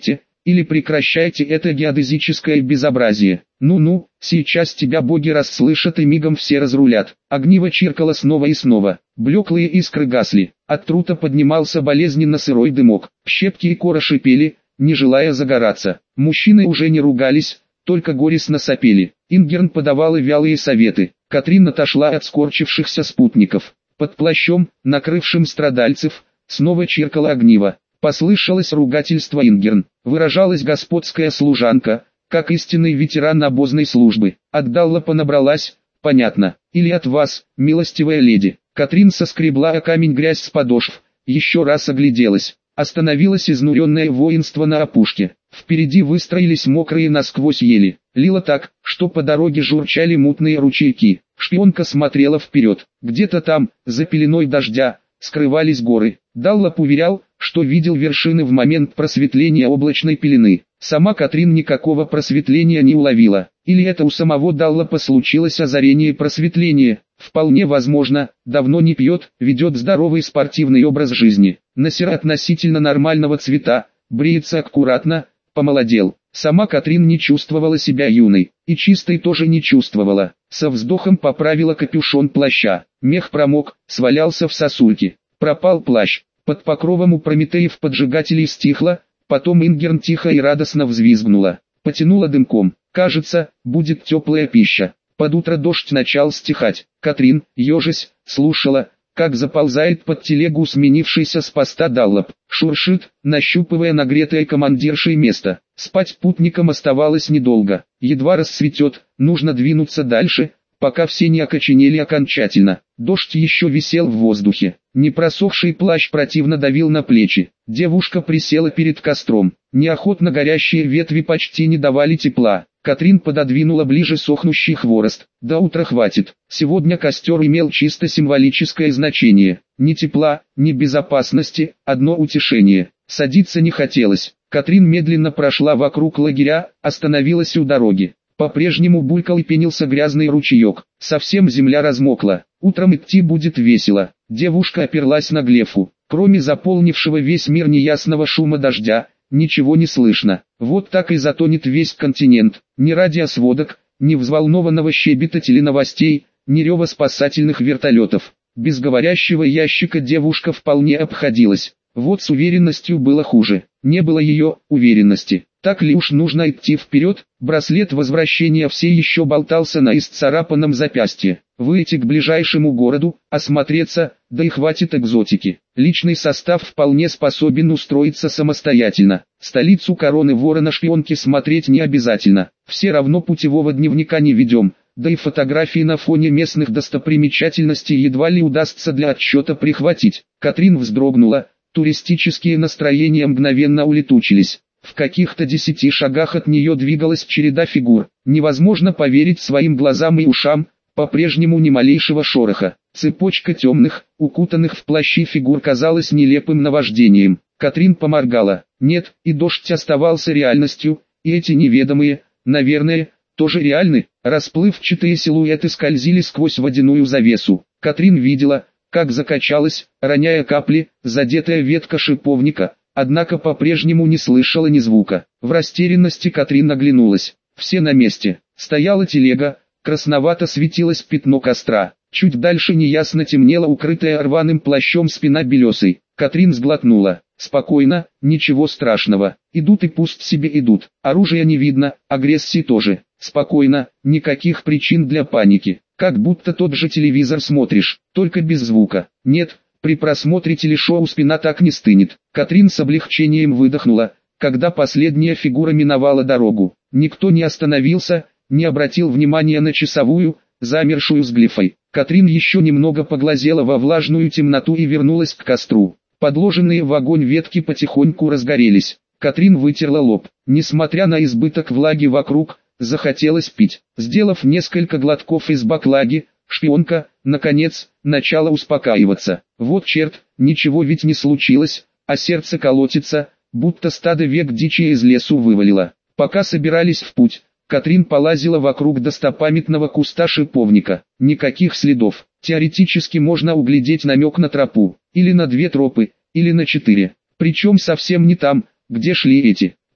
или прекращайте это геодезическое безобразие. Ну-ну, сейчас тебя боги расслышат и мигом все разрулят. Огниво чиркало снова и снова. Блеклые искры гасли. От трута поднимался болезненно сырой дымок. Щепки и кора шипели, не желая загораться. Мужчины уже не ругались, только горестно сопели. Ингерн подавала вялые советы. Катрин отошла от скорчившихся спутников. Под плащом, накрывшим страдальцев, снова чиркало огниво. Послышалось ругательство Ингерн. Выражалась господская служанка, как истинный ветеран обозной службы. От Даллопа набралась, понятно, или от вас, милостивая леди. Катрин соскребла о камень грязь с подошв, еще раз огляделась. Остановилось изнуренное воинство на опушке. Впереди выстроились мокрые насквозь ели. Лило так, что по дороге журчали мутные ручейки. Шпионка смотрела вперед. Где-то там, за пеленой дождя, скрывались горы. Даллоп уверял, что видел вершины в момент просветления облачной пелены. Сама Катрин никакого просветления не уловила. Или это у самого Даллопа случилось озарение просветления. Вполне возможно, давно не пьет, ведет здоровый спортивный образ жизни. Насер относительно нормального цвета, бреется аккуратно, помолодел. Сама Катрин не чувствовала себя юной, и чистой тоже не чувствовала. Со вздохом поправила капюшон плаща. Мех промок, свалялся в сосульки. Пропал плащ. Под покровом у Прометеев поджигателей стихло, потом Ингерн тихо и радостно взвизгнула. Потянула дымком. Кажется, будет теплая пища. Под утро дождь начал стихать. Катрин, ежась, слушала, как заползает под телегу сменившийся с поста Даллоп. Шуршит, нащупывая нагретое командиршей место. Спать путникам оставалось недолго. Едва рассветет, нужно двинуться дальше, пока все не окоченели окончательно. Дождь еще висел в воздухе. Непросохший плащ противно давил на плечи. Девушка присела перед костром. Неохотно горящие ветви почти не давали тепла. Катрин пододвинула ближе сохнущий хворост. До утра хватит. Сегодня костер имел чисто символическое значение. Ни тепла, ни безопасности, одно утешение. Садиться не хотелось. Катрин медленно прошла вокруг лагеря, остановилась у дороги. По-прежнему булькал и пенился грязный ручеек. Совсем земля размокла. Утром идти будет весело. Девушка оперлась на глефу. Кроме заполнившего весь мир неясного шума дождя, ничего не слышно. Вот так и затонет весь континент. Ни радиосводок, ни взволнованного щебета теленовостей, ни рева спасательных вертолетов. Без говорящего ящика девушка вполне обходилась. Вот с уверенностью было хуже. Не было ее уверенности. Так ли уж нужно идти вперед? Браслет возвращения все еще болтался на исцарапанном запястье. Выйти к ближайшему городу, осмотреться, да и хватит экзотики. Личный состав вполне способен устроиться самостоятельно. Столицу короны ворона шпионки смотреть не обязательно. Все равно путевого дневника не ведем. Да и фотографии на фоне местных достопримечательностей едва ли удастся для отсчета прихватить. Катрин вздрогнула. Туристические настроения мгновенно улетучились. В каких-то десяти шагах от нее двигалась череда фигур. Невозможно поверить своим глазам и ушам, по-прежнему ни малейшего шороха. Цепочка темных, укутанных в плащи фигур казалась нелепым наваждением. Катрин поморгала. Нет, и дождь оставался реальностью, и эти неведомые, наверное, тоже реальны. Расплывчатые силуэты скользили сквозь водяную завесу. Катрин видела, как закачалась, роняя капли, задетая ветка шиповника, однако по-прежнему не слышала ни звука. В растерянности Катрин оглянулась. Все на месте. Стояла телега, красновато светилось пятно костра. Чуть дальше неясно темнела укрытая рваным плащом спина белесой. Катрин сглотнула. Спокойно, ничего страшного. Идут и пусть себе идут. Оружия не видно, агрессии тоже. Спокойно, никаких причин для паники. Как будто тот же телевизор смотришь, только без звука. Нет, при просмотре телешоу спина так не стынет. Катрин с облегчением выдохнула, когда последняя фигура миновала дорогу. Никто не остановился, не обратил внимания на часовую, замершую с глифой. Катрин еще немного поглазела во влажную темноту и вернулась к костру. Подложенные в огонь ветки потихоньку разгорелись. Катрин вытерла лоб. Несмотря на избыток влаги вокруг, захотелось пить. Сделав несколько глотков из баклаги, шпионка, наконец, начала успокаиваться. Вот черт, ничего ведь не случилось, а сердце колотится, будто стадо век дичи из лесу вывалило. Пока собирались в путь, Катрин полазила вокруг достопамятного куста шиповника. Никаких следов. Теоретически можно углядеть намек на тропу, или на две тропы, или на четыре. Причем совсем не там, где шли эти.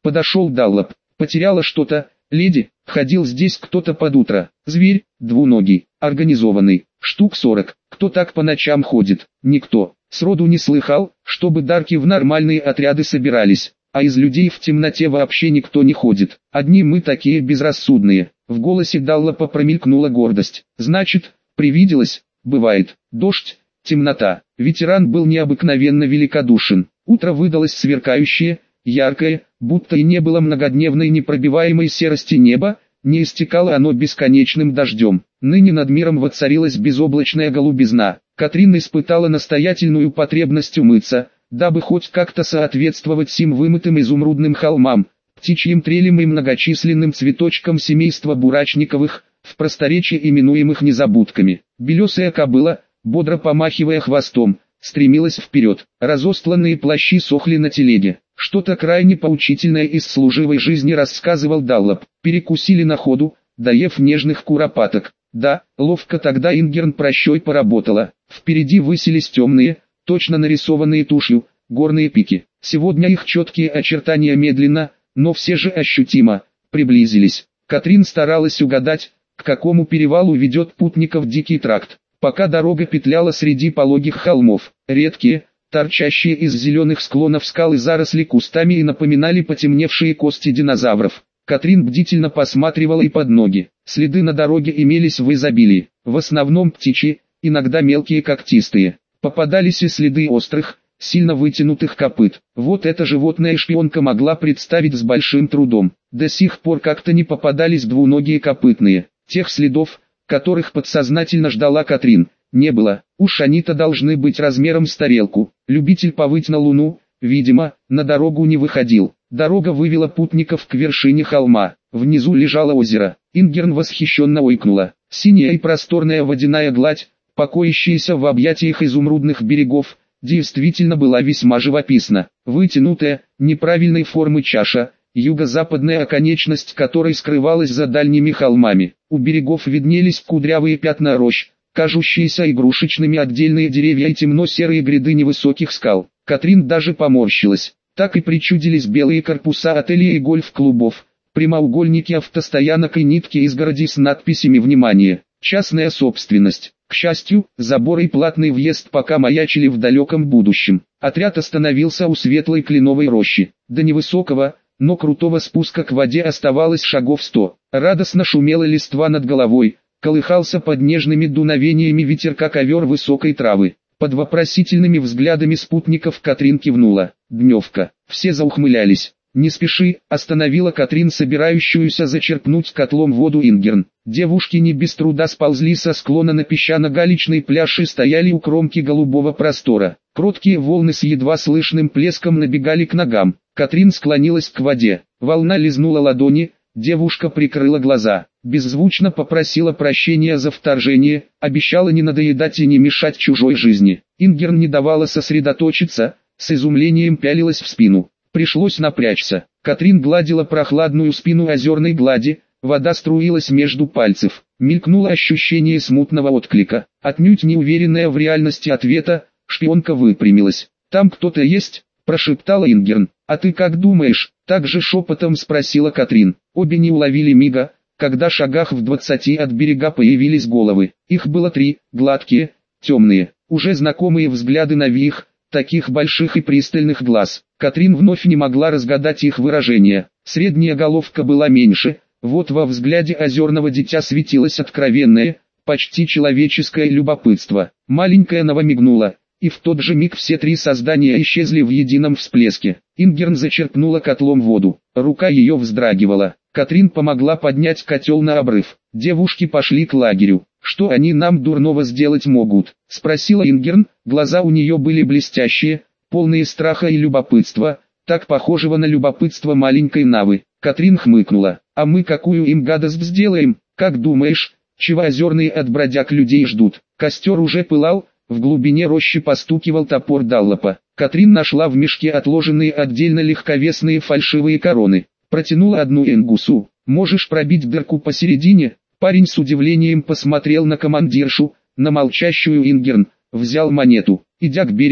Подошел Даллоп. Потеряла что-то, леди? Ходил здесь кто-то под утро. Зверь, двуногий, организованный, штук сорок. Кто так по ночам ходит? Никто. Сроду не слыхал, чтобы дарки в нормальные отряды собирались. А из людей в темноте вообще никто не ходит. Одни мы такие безрассудные. В голосе Даллопа промелькнула гордость. Значит, привиделось? Бывает. Дождь, темнота. Ветеран был необыкновенно великодушен. Утро выдалось сверкающее, яркое, будто и не было многодневной непробиваемой серости неба, не истекало оно бесконечным дождем. Ныне над миром воцарилась безоблачная голубизна. Катрин испытала настоятельную потребность умыться, дабы хоть как-то соответствовать сим вымытым изумрудным холмам, птичьим трелям и многочисленным цветочкам семейства бурачниковых, в просторечии именуемых незабудками. Белесая кобыла, бодро помахивая хвостом, стремилась вперед. Разостланные плащи сохли на телеге. Что-то крайне поучительное из служивой жизни рассказывал Даллоп. Перекусили на ходу, доев нежных куропаток. Да, ловко тогда Ингерн прощой поработала. Впереди высились темные, точно нарисованные тушью, горные пики. Сегодня их четкие очертания медленно, но все же ощутимо, приблизились. Катрин старалась угадать, к какому перевалу ведет путников дикий тракт. Пока дорога петляла среди пологих холмов, редкие, торчащие из зеленых склонов скалы заросли кустами и напоминали потемневшие кости динозавров. Катрин бдительно посматривала и под ноги. Следы на дороге имелись в изобилии, в основном птичьи, иногда мелкие когтистые. Попадались и следы острых, сильно вытянутых копыт. Вот это животное шпионка могла представить с большим трудом. До сих пор как-то не попадались двуногие копытные. Тех следов, которых подсознательно ждала Катрин, не было. Уж они-то должны быть размером с тарелку. Любитель повыть на луну, видимо, на дорогу не выходил. Дорога вывела путников к вершине холма. Внизу лежало озеро. Ингерн восхищенно ойкнула. Синяя и просторная водяная гладь, покоящаяся в объятиях изумрудных берегов, действительно была весьма живописна. Вытянутая, неправильной формы чаша, юго-западная оконечность которой скрывалась за дальними холмами. У берегов виднелись кудрявые пятна рощ, кажущиеся игрушечными отдельные деревья и темно-серые гряды невысоких скал. Катрин даже поморщилась. Так и причудились белые корпуса отелей и гольф-клубов, прямоугольники автостоянок и нитки изгороди с надписями «Внимание! Частная собственность». К счастью, забор и платный въезд пока маячили в далеком будущем. Отряд остановился у светлой кленовой рощи. До невысокого, но крутого спуска к воде оставалось шагов сто. Радостно шумела листва над головой, колыхался под нежными дуновениями ветерка ковер высокой травы. Под вопросительными взглядами спутников Катрин кивнула. Дневка. Все заухмылялись. «Не спеши», — остановила Катрин собирающуюся зачерпнуть котлом воду Ингерн. Девушки не без труда сползли со склона на песчано-галечный пляж и стояли у кромки голубого простора. Кроткие волны с едва слышным плеском набегали к ногам. Катрин склонилась к воде. Волна лизнула ладони, девушка прикрыла глаза. Беззвучно попросила прощения за вторжение, обещала не надоедать и не мешать чужой жизни. Ингерн не давала сосредоточиться, с изумлением пялилась в спину. Пришлось напрячься. Катрин гладила прохладную спину озерной глади, вода струилась между пальцев. Мелькнуло ощущение смутного отклика. Отнюдь неуверенная в реальности ответа, шпионка выпрямилась. «Там кто-то есть?» – прошептала Ингерн. «А ты как думаешь?» – также шепотом спросила Катрин. Обе не уловили мига, когда шагах в двадцати от берега появились головы. Их было три, гладкие, темные, уже знакомые взгляды на вих, таких больших и пристальных глаз. Катрин вновь не могла разгадать их выражение. Средняя головка была меньше, вот во взгляде озерного дитя светилось откровенное, почти человеческое любопытство. Маленькая нова мигнула, и в тот же миг все три создания исчезли в едином всплеске. Ингерн зачерпнула котлом воду, рука ее вздрагивала. Катрин помогла поднять котел на обрыв. Девушки пошли к лагерю. «Что они нам дурного сделать могут?» — спросила Ингерн. Глаза у нее были блестящие, полные страха и любопытства, так похожего на любопытство маленькой Навы. Катрин хмыкнула. «А мы какую им гадость сделаем? Как думаешь, чего озерные от бродяг людей ждут?» Костер уже пылал, в глубине рощи постукивал топор Даллопа. Катрин нашла в мешке отложенные отдельно легковесные фальшивые короны. Протянула одну Энгусу. «Можешь пробить дырку посередине?» Парень с удивлением посмотрел на командиршу, на молчащую Ингерн, взял монету. Идя к берегу,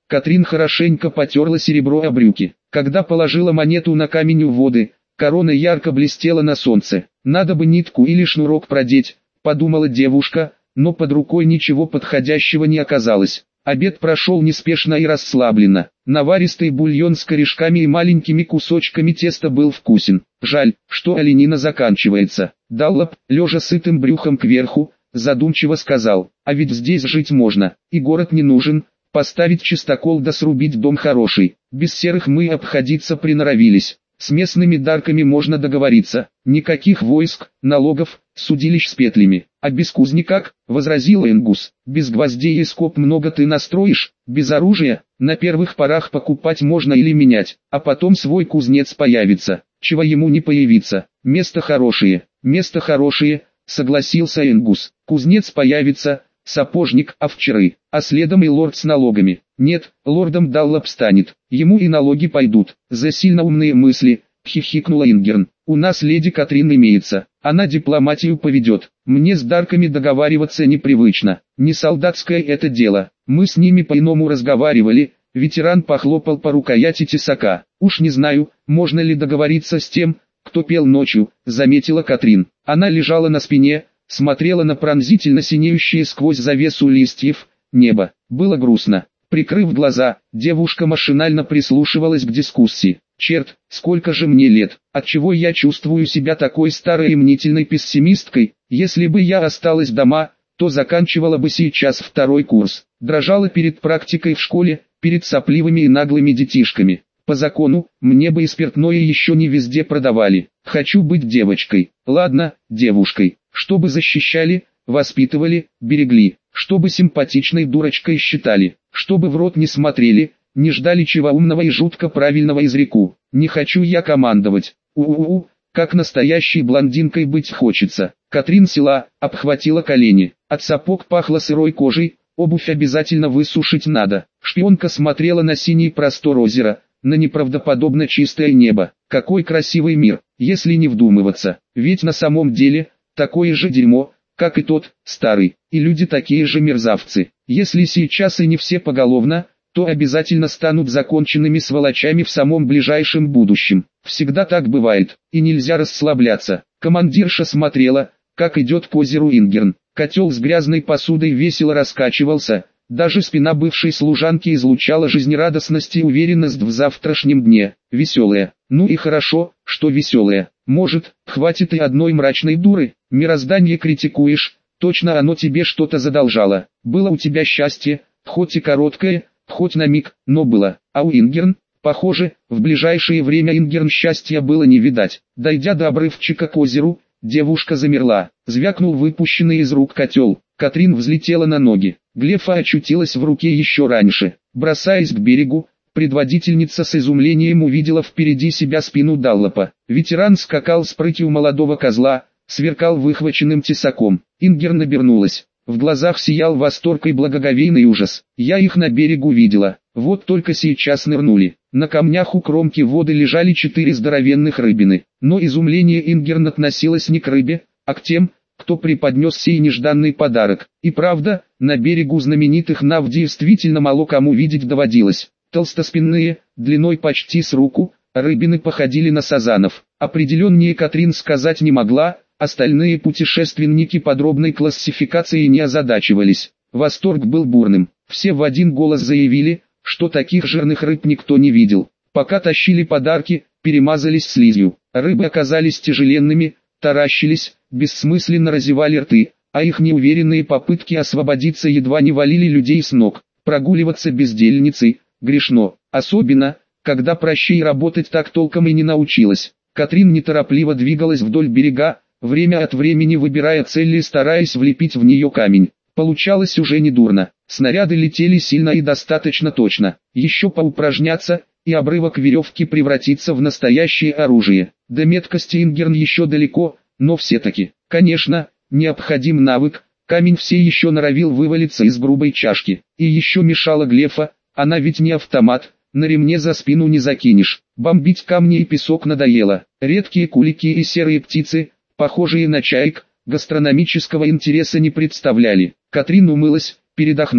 Катрин хорошенько потерла серебро о брюки. Когда положила монету на камень у воды, корона ярко блестела на солнце. «Надо бы нитку или шнурок продеть», — подумала девушка, но под рукой ничего подходящего не оказалось. Обед прошел неспешно и расслабленно. Наваристый бульон с корешками и маленькими кусочками теста был вкусен. Жаль, что оленина заканчивается. Даллоп, лежа сытым брюхом кверху, задумчиво сказал: «А ведь здесь жить можно, и город не нужен, поставить чистокол да срубить дом хороший. Без серых мы обходиться приноровились. С местными дарками можно договориться. Никаких войск, налогов, судилищ с петлями. А без кузни как?» — возразил Энгус. «Без гвоздей и скоб много ты настроишь, без оружия, на первых порах покупать можно или менять, а потом свой кузнец появится. Чего ему не появиться? Место хорошее, место хорошее», — согласился Энгус. «Кузнец появится, сапожник, овчары, а следом и лорд с налогами». «Нет, лордом Даллоп станет, ему и налоги пойдут». «За сильно умные мысли», — хихикнула Ингерн. «У нас леди Катрин имеется, она дипломатию поведет. Мне с дарками договариваться непривычно, не солдатское это дело. Мы с ними по-иному разговаривали». Ветеран похлопал по рукояти тесака. «Уж не знаю, можно ли договориться с тем, кто пел ночью», — заметила Катрин. Она лежала на спине, смотрела на пронзительно синеющее сквозь завесу листьев небо. Было грустно. Прикрыв глаза, девушка машинально прислушивалась к дискуссии. «Черт, сколько же мне лет, отчего я чувствую себя такой старой и мнительной пессимисткой? Если бы я осталась дома, то заканчивала бы сейчас второй курс. Дрожала перед практикой в школе, перед сопливыми и наглыми детишками. По закону, мне бы и спиртное еще не везде продавали. Хочу быть девочкой. Ладно, девушкой, чтобы защищали, воспитывали, берегли, чтобы симпатичной дурочкой считали, чтобы в рот не смотрели, не ждали чего умного и жутко правильного изреку. Не хочу я командовать. У-у-у, как настоящей блондинкой быть хочется». Катрин села, обхватила колени. От сапог пахло сырой кожей, обувь обязательно высушить надо. Шпионка смотрела на синий простор озера, на неправдоподобно чистое небо. Какой красивый мир, если не вдумываться. Ведь на самом деле, такое же дерьмо, как и тот, старый, и люди такие же мерзавцы. Если сейчас и не все поголовно, то обязательно станут законченными сволочами в самом ближайшем будущем. Всегда так бывает, и нельзя расслабляться. Командирша смотрела, как идет к озеру Ингерн. Котел с грязной посудой весело раскачивался, даже спина бывшей служанки излучала жизнерадостность и уверенность в завтрашнем дне. Веселая. Ну и хорошо, что веселая. Может, хватит и одной мрачной дуры. Мироздание критикуешь, точно оно тебе что-то задолжало. Было у тебя счастье, хоть и короткое, хоть на миг, но было. А у Ингерн, похоже, в ближайшее время Ингерн счастья было не видать. Дойдя до обрывчика к озеру, девушка замерла. Звякнул выпущенный из рук котел. Катрин взлетела на ноги. Глефа очутилась в руке еще раньше. Бросаясь к берегу, предводительница с изумлением увидела впереди себя спину Даллопа. Ветеран скакал с прытью молодого козла, сверкал выхваченным тесаком. Ингерн обернулась. В глазах сиял восторг и благоговейный ужас. «Я их на берегу видела, вот только сейчас нырнули». На камнях у кромки воды лежали четыре здоровенных рыбины. Но изумление Ингерн относилось не к рыбе, а к тем, кто преподнес сей нежданный подарок. И правда, на берегу знаменитых Нав действительно мало кому видеть доводилось. Толстоспинные, длиной почти с руку, рыбины походили на сазанов. Определеннее Катрин сказать не могла, остальные путешественники подробной классификацией не озадачивались. Восторг был бурным. Все в один голос заявили, что таких жирных рыб никто не видел. Пока тащили подарки, перемазались слизью. Рыбы оказались тяжеленными, таращились, бессмысленно разевали рты, а их неуверенные попытки освободиться едва не валили людей с ног. Прогуливаться бездельницей грешно, особенно, когда прощей работать так толком и не научилась. Катрин неторопливо двигалась вдоль берега, время от времени выбирая цель и стараясь влепить в нее камень. Получалось уже недурно. Снаряды летели сильно и достаточно точно. Еще поупражняться, и обрывок веревки превратится в настоящее оружие. До меткости Ингерн еще далеко, но все-таки, конечно, необходим навык. Камень все еще норовил вывалиться из грубой чашки. И еще мешала Глефа, она ведь не автомат, на ремне за спину не закинешь. Бомбить камни и песок надоело. Редкие кулики и серые птицы, похожие на чаек, гастрономического интереса не представляли. Катрин умылась, передохнула.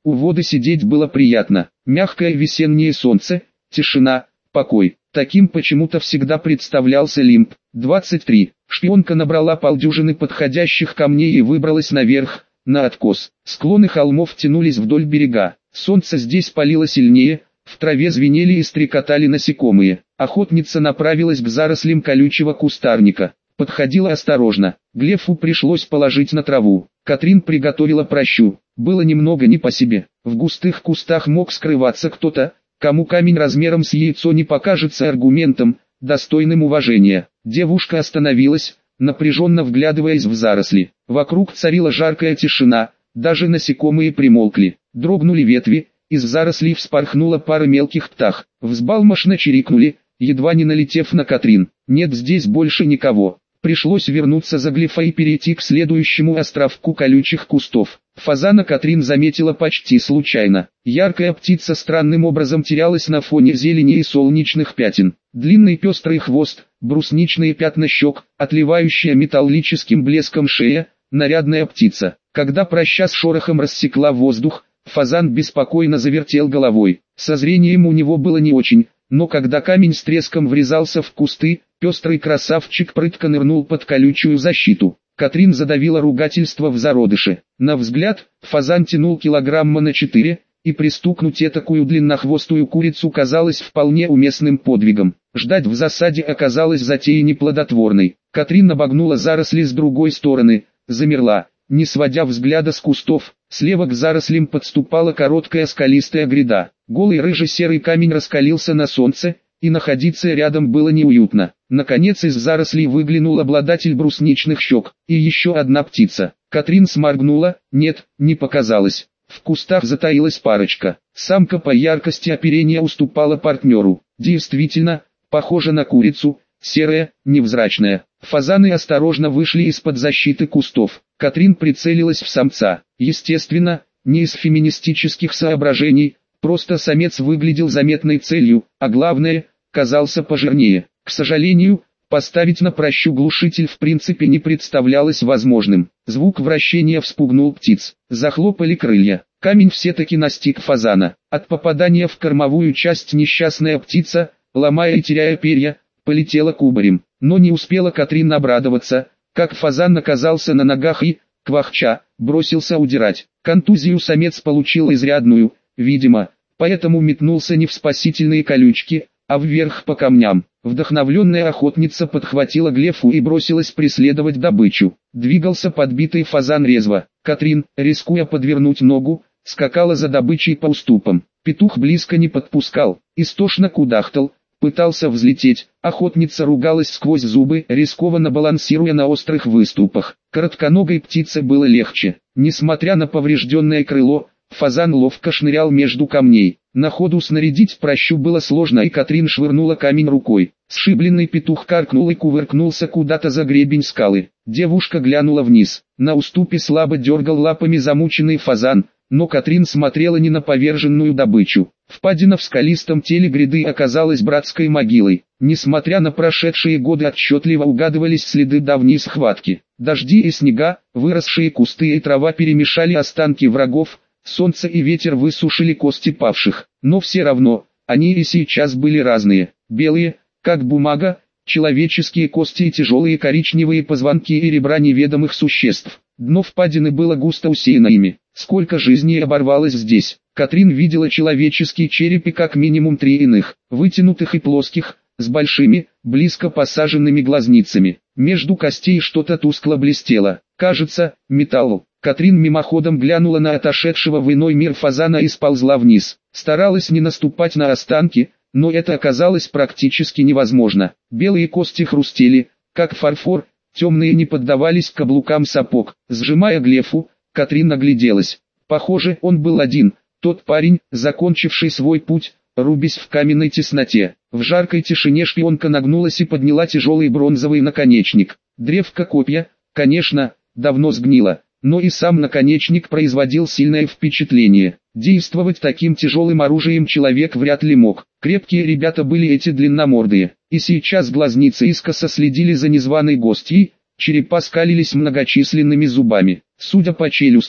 У воды сидеть было приятно. Мягкое весеннее солнце, тишина, покой. Таким почему-то всегда представлялся Лимб. двадцать три. Шпионка набрала полдюжины подходящих камней и выбралась наверх, на откос. Склоны холмов тянулись вдоль берега. Солнце здесь палило сильнее, в траве звенели и стрекотали насекомые. Охотница направилась к зарослям колючего кустарника. Подходила осторожно. Глефу пришлось положить на траву. Катрин приготовила пращу. Было немного не по себе. В густых кустах мог скрываться кто-то, кому камень размером с яйцо не покажется аргументом, достойным уважения. Девушка остановилась, напряженно вглядываясь в заросли. Вокруг царила жаркая тишина, даже насекомые примолкли. Дрогнули ветви, из зарослей вспорхнула пара мелких птах. Взбалмошно чирикнули, едва не налетев на Катрин. Нет здесь больше никого. Пришлось вернуться за Глефой и перейти к следующему островку колючих кустов. Фазана Катрин заметила почти случайно. Яркая птица странным образом терялась на фоне зелени и солнечных пятен. Длинный пестрый хвост, брусничные пятна щек, отливающая металлическим блеском шея, нарядная птица. Когда праща с шорохом рассекла воздух, фазан беспокойно завертел головой. Со зрением у него было не очень, но когда камень с треском врезался в кусты, пестрый красавчик прытко нырнул под колючую защиту. Катрин задавила ругательство в зародыше. На взгляд, фазан тянул килограмма на четыре, и пристукнуть этакую длиннохвостую курицу казалось вполне уместным подвигом. Ждать в засаде оказалось затеей неплодотворной. Катрин обогнула заросли с другой стороны, замерла, не сводя взгляда с кустов. Слева к зарослям подступала короткая скалистая гряда. Голый рыже-серый камень раскалился на солнце, и находиться рядом было неуютно. Наконец из зарослей выглянул обладатель брусничных щек, и еще одна птица. Катрин сморгнула, нет, не показалось. В кустах затаилась парочка. Самка по яркости оперения уступала партнеру. Действительно, похожа на курицу, серая, невзрачная. Фазаны осторожно вышли из-под защиты кустов. Катрин прицелилась в самца. Естественно, не из феминистических соображений, просто самец выглядел заметной целью, а главное, казался пожирнее. К сожалению, поставить на пращу глушитель в принципе не представлялось возможным. Звук вращения вспугнул птиц. Захлопали крылья. Камень все-таки настиг фазана. От попадания в кормовую часть несчастная птица, ломая и теряя перья, полетела кубарем. Но не успела Катрин обрадоваться, как фазан оказался на ногах и, квахча, бросился удирать. Контузию самец получил изрядную, видимо, поэтому метнулся не в спасительные колючки, а вверх по камням. Вдохновленная охотница подхватила Глефу и бросилась преследовать добычу. Двигался подбитый фазан резво. Катрин, рискуя подвернуть ногу, скакала за добычей по уступам. Петух близко не подпускал, истошно кудахтал, пытался взлететь. Охотница ругалась сквозь зубы, рискованно балансируя на острых выступах. Коротконогой птице было легче. Несмотря на поврежденное крыло, фазан ловко шнырял между камней. На ходу снарядить пращу было сложно, и Катрин швырнула камень рукой. Сшибленный петух каркнул и кувыркнулся куда-то за гребень скалы. Девушка глянула вниз. На уступе слабо дергал лапами замученный фазан, но Катрин смотрела не на поверженную добычу. Впадина в скалистом теле гряды оказалась братской могилой. Несмотря на прошедшие годы, отчетливо угадывались следы давней схватки. Дожди и снега, выросшие кусты и трава перемешали останки врагов. Солнце и ветер высушили кости павших, но все равно, они и сейчас были разные. Белые, как бумага, человеческие кости и тяжелые коричневые позвонки и ребра неведомых существ. Дно впадины было густо усеяно ими. Сколько жизней оборвалось здесь. Катрин видела человеческие черепи как минимум три иных, вытянутых и плоских, с большими, близко посаженными глазницами. Между костей что-то тускло блестело. Кажется, металл. Катрин мимоходом глянула на отошедшего в иной мир фазана и сползла вниз. Старалась не наступать на останки, но это оказалось практически невозможно. Белые кости хрустели, как фарфор, темные не поддавались каблукам сапог. Сжимая Глефу, Катрин огляделась. Похоже, он был один, тот парень, закончивший свой путь, рубясь в каменной тесноте. В жаркой тишине шпионка нагнулась и подняла тяжелый бронзовый наконечник. Древко копья, конечно, давно сгнило. Но и сам наконечник производил сильное впечатление. Действовать таким тяжелым оружием человек вряд ли мог. Крепкие ребята были эти длинномордые. И сейчас глазницы искоса следили за незваной гостьей, черепа скалились многочисленными зубами. Судя по челюстям,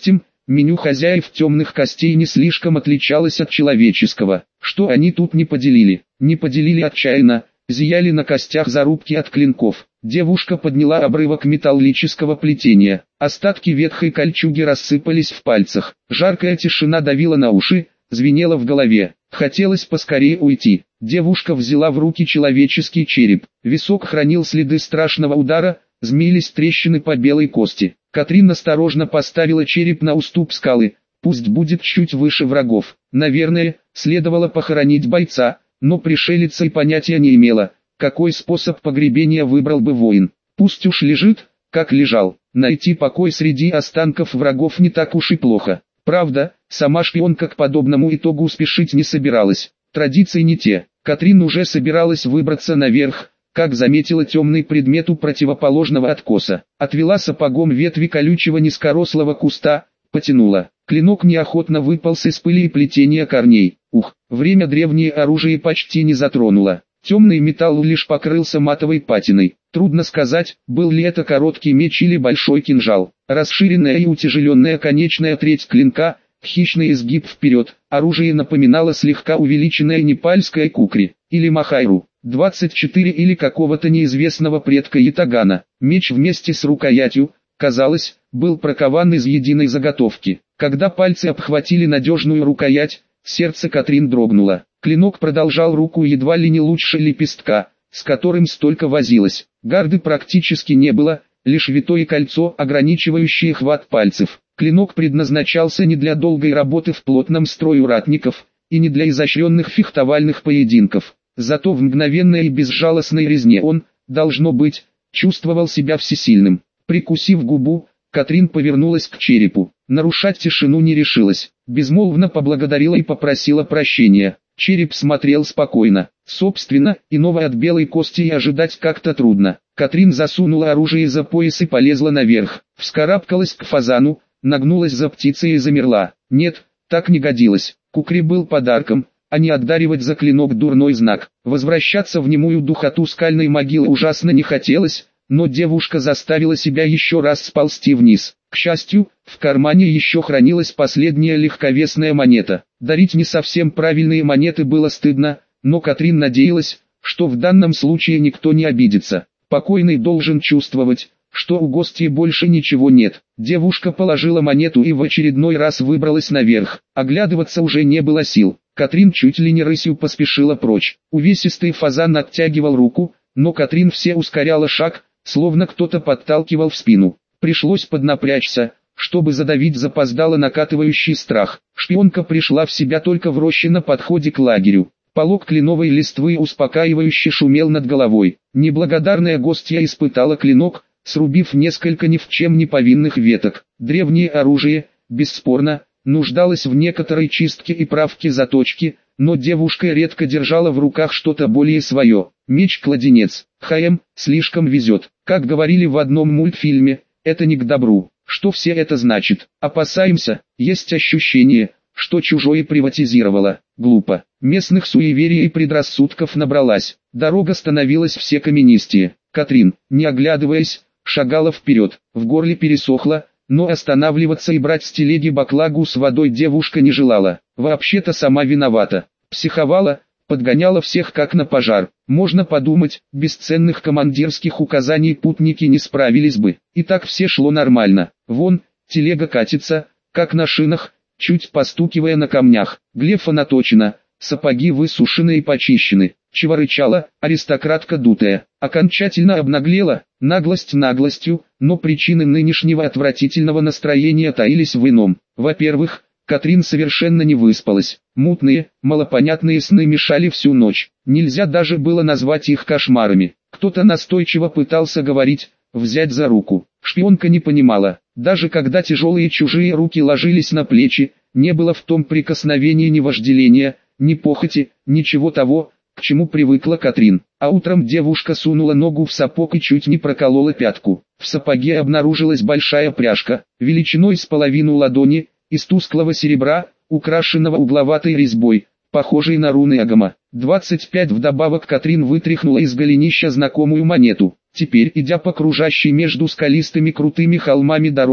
Меню хозяев темных костей не слишком отличалось от человеческого. Что они тут не поделили? Не поделили отчаянно, зияли на костях зарубки от клинков. Девушка подняла обрывок металлического плетения. Остатки ветхой кольчуги рассыпались в пальцах. Жаркая тишина давила на уши, звенела в голове. Хотелось поскорее уйти. Девушка взяла в руки человеческий череп. Висок хранил следы страшного удара, змеились трещины по белой кости. Катрин осторожно поставила череп на уступ скалы. Пусть будет чуть выше врагов. Наверное, следовало похоронить бойца, но пришелица и понятия не имела, какой способ погребения выбрал бы воин. Пусть уж лежит, как лежал. Найти покой среди останков врагов не так уж и плохо. Правда, сама шпионка к подобному итогу спешить не собиралась. Традиции не те. Катрин уже собиралась выбраться наверх, как заметила темный предмет у противоположного откоса. Отвела сапогом ветви колючего низкорослого куста, потянула. Клинок неохотно выполз из пыли и плетения корней. Ух, время древнее оружие почти не затронуло. Темный металл лишь покрылся матовой патиной. Трудно сказать, был ли это короткий меч или большой кинжал. Расширенная и утяжеленная конечная треть клинка, хищный изгиб вперед. Оружие напоминало слегка увеличенное непальское кукри, или махайру, двадцать четыре или какого-то неизвестного предка ятагана. Меч вместе с рукоятью, казалось, был прокован из единой заготовки. Когда пальцы обхватили надежную рукоять, сердце Катрин дрогнуло. Клинок продолжал руку едва ли не лучше лепестка, с которым столько возилась. Гарды практически не было, лишь витое кольцо, ограничивающее хват пальцев. Клинок предназначался не для долгой работы в плотном строю ратников, и не для изощренных фехтовальных поединков. Зато в мгновенной и безжалостной резне он, должно быть, чувствовал себя всесильным. Прикусив губу, Катрин повернулась к черепу. Нарушать тишину не решилась. Безмолвно поблагодарила и попросила прощения. Череп смотрел спокойно. Собственно, иного от белой кости и ожидать как-то трудно. Катрин засунула оружие за пояс и полезла наверх. Вскарабкалась к фазану, нагнулась за птицей и замерла. Нет, так не годилось. Кукри был подарком, а не отдаривать за клинок дурной знак. Возвращаться в немую духоту скальной могилы ужасно не хотелось, но девушка заставила себя еще раз сползти вниз. К счастью, в кармане еще хранилась последняя легковесная монета. Дарить не совсем правильные монеты было стыдно, но Катрин надеялась, что в данном случае никто не обидится. Покойный должен чувствовать, что у гостей больше ничего нет. Девушка положила монету и в очередной раз выбралась наверх. Оглядываться уже не было сил. Катрин чуть ли не рысью поспешила прочь. Увесистый фазан оттягивал руку, но Катрин все ускоряла шаг, словно кто-то подталкивал в спину. Пришлось поднапрячься, чтобы задавить запоздало накатывающий страх. Шпионка пришла в себя только в роще на подходе к лагерю. Полог кленовой листвы успокаивающе шумел над головой. Неблагодарная гостья испытала клинок, срубив несколько ни в чем не повинных веток. Древнее оружие, бесспорно, нуждалось в некоторой чистке и правке заточки, но девушка редко держала в руках что-то более свое. Меч-кладенец. ХМ, слишком везет. Как говорили в одном мультфильме, это не к добру. Что все это значит? Опасаемся, есть ощущение, что чужое приватизировало. Глупо. Местных суеверий и предрассудков набралась. Дорога становилась все каменистее. Катрин, не оглядываясь, шагала вперед. В горле пересохло, но останавливаться и брать с телеги баклагу с водой девушка не желала. Вообще-то сама виновата. Психовала, подгоняла всех как на пожар. Можно подумать, без ценных командирских указаний путники не справились бы. И так все шло нормально. Вон, телега катится, как на шинах, чуть постукивая на камнях. Глефа наточена, сапоги высушены и почищены. Чего рычала, аристократка дутая. Окончательно обнаглела, наглость наглостью, но причины нынешнего отвратительного настроения таились в ином. Во-первых, Катрин совершенно не выспалась. Мутные, малопонятные сны мешали всю ночь. Нельзя даже было назвать их кошмарами. Кто-то настойчиво пытался говорить, взять за руку. Шпионка не понимала. Даже когда тяжелые чужие руки ложились на плечи, не было в том прикосновения ни вожделения, ни похоти, ничего того, к чему привыкла Катрин. А утром девушка сунула ногу в сапог и чуть не проколола пятку. В сапоге обнаружилась большая пряжка, величиной с половину ладони, из тусклого серебра, украшенного угловатой резьбой, похожей на руны Агама. двадцать пять вдобавок Катрин вытряхнула из голенища знакомую монету. Теперь, идя по кружащей между скалистыми крутыми холмами дороге,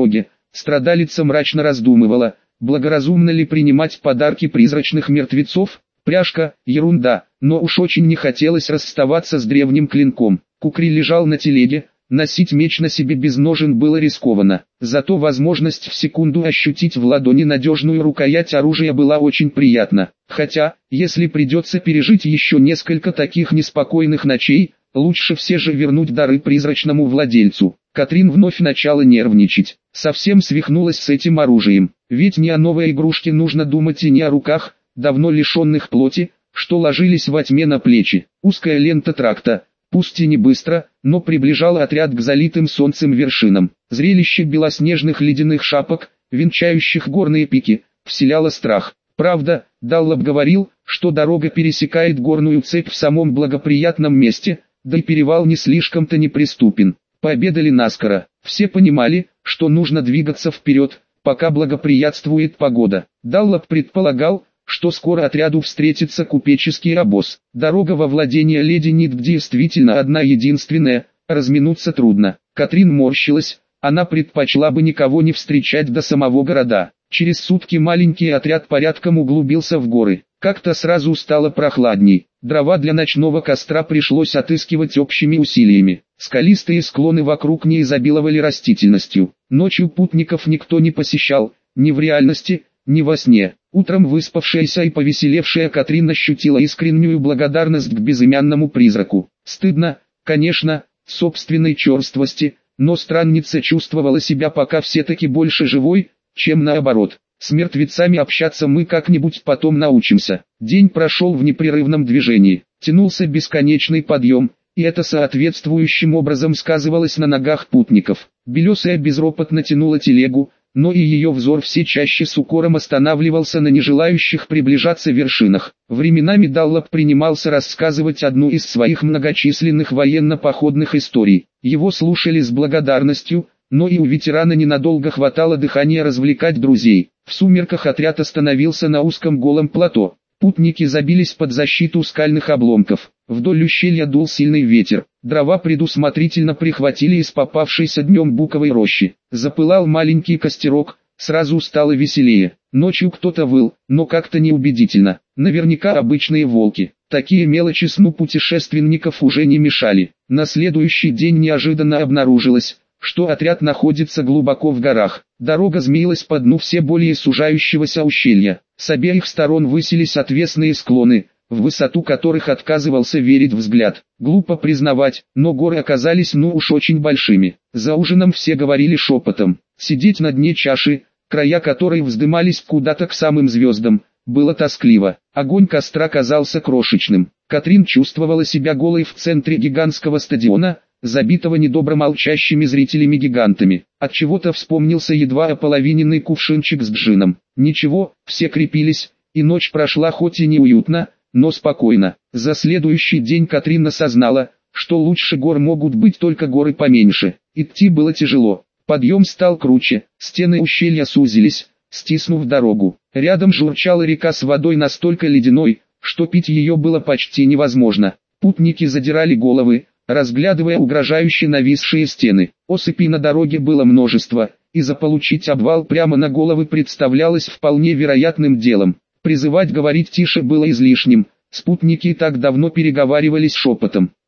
Страдалица мрачно раздумывала, благоразумно ли принимать подарки призрачных мертвецов. Пряжка, ерунда, но уж очень не хотелось расставаться с древним клинком. Кукри лежал на телеге, носить меч на себе без ножен было рискованно. Зато возможность в секунду ощутить в ладони надежную рукоять оружия была очень приятна. Хотя, если придется пережить еще несколько таких неспокойных ночей, лучше все же вернуть дары призрачному владельцу. Катрин вновь начала нервничать. Совсем свихнулась с этим оружием. Ведь не о новой игрушке нужно думать и не о руках, давно лишенных плоти, что ложились во тьме на плечи. Узкая лента тракта, пусть и не быстро, но приближала отряд к залитым солнцем вершинам. Зрелище белоснежных ледяных шапок, венчающих горные пики, вселяло страх. Правда, Даллаб говорил, что дорога пересекает горную цепь в самом благоприятном месте, да и перевал не слишком-то неприступен. Пообедали наскоро. Все понимали, что нужно двигаться вперед, пока благоприятствует погода. Даллаб предполагал, что скоро отряду встретится купеческий обоз. Дорога во владение леди Нит действительно одна единственная, разминуться трудно. Катрин морщилась, она предпочла бы никого не встречать до самого города. Через сутки маленький отряд порядком углубился в горы. Как-то сразу стало прохладней. Дрова для ночного костра пришлось отыскивать общими усилиями. Скалистые склоны вокруг не изобиловали растительностью. Ночью путников никто не посещал, ни в реальности, ни во сне. Утром выспавшаяся и повеселевшая Катрин ощутила искреннюю благодарность к безымянному призраку. Стыдно, конечно, собственной черствости, но странница чувствовала себя пока все-таки больше живой, чем наоборот. С мертвецами общаться мы как-нибудь потом научимся. День прошел в непрерывном движении. Тянулся бесконечный подъем, и это соответствующим образом сказывалось на ногах путников. Белесая безропотно тянула телегу, но и ее взор все чаще с укором останавливался на нежелающих приближаться вершинах. Временами Даллаб принимался рассказывать одну из своих многочисленных военно-походных историй. Его слушали с благодарностью, но и у ветерана ненадолго хватало дыхания развлекать друзей. В сумерках отряд остановился на узком голом плато. Путники забились под защиту скальных обломков. Вдоль ущелья дул сильный ветер. Дрова предусмотрительно прихватили из попавшейся днем буковой рощи. Запылал маленький костерок, сразу стало веселее. Ночью кто-то выл, но как-то неубедительно. Наверняка обычные волки. Такие мелочи сну путешественников уже не мешали. На следующий день неожиданно обнаружилось, что отряд находится глубоко в горах. Дорога змеилась по дну все более сужающегося ущелья. С обеих сторон высились отвесные склоны, в высоту которых отказывался верить взгляд. Глупо признавать, но горы оказались ну уж очень большими. За ужином все говорили шепотом. Сидеть на дне чаши, края которой вздымались куда-то к самым звездам, было тоскливо. Огонь костра казался крошечным. Катрин чувствовала себя голой в центре гигантского стадиона, забитого недобро молчащими зрителями-гигантами. Отчего-то вспомнился едва ополовиненный кувшинчик с джином. Ничего, все крепились, и ночь прошла хоть и неуютно, но спокойно. За следующий день Катрин осознала, что лучше гор могут быть только горы поменьше. Идти было тяжело. Подъем стал круче, стены ущелья сузились, стиснув дорогу. Рядом журчала река с водой настолько ледяной, что пить ее было почти невозможно. Путники задирали головы, разглядывая угрожающе нависшие стены. Осыпей на дороге было множество, и заполучить обвал прямо на головы представлялось вполне вероятным делом. Призывать говорить тише было излишним, спутники так давно переговаривались шепотом.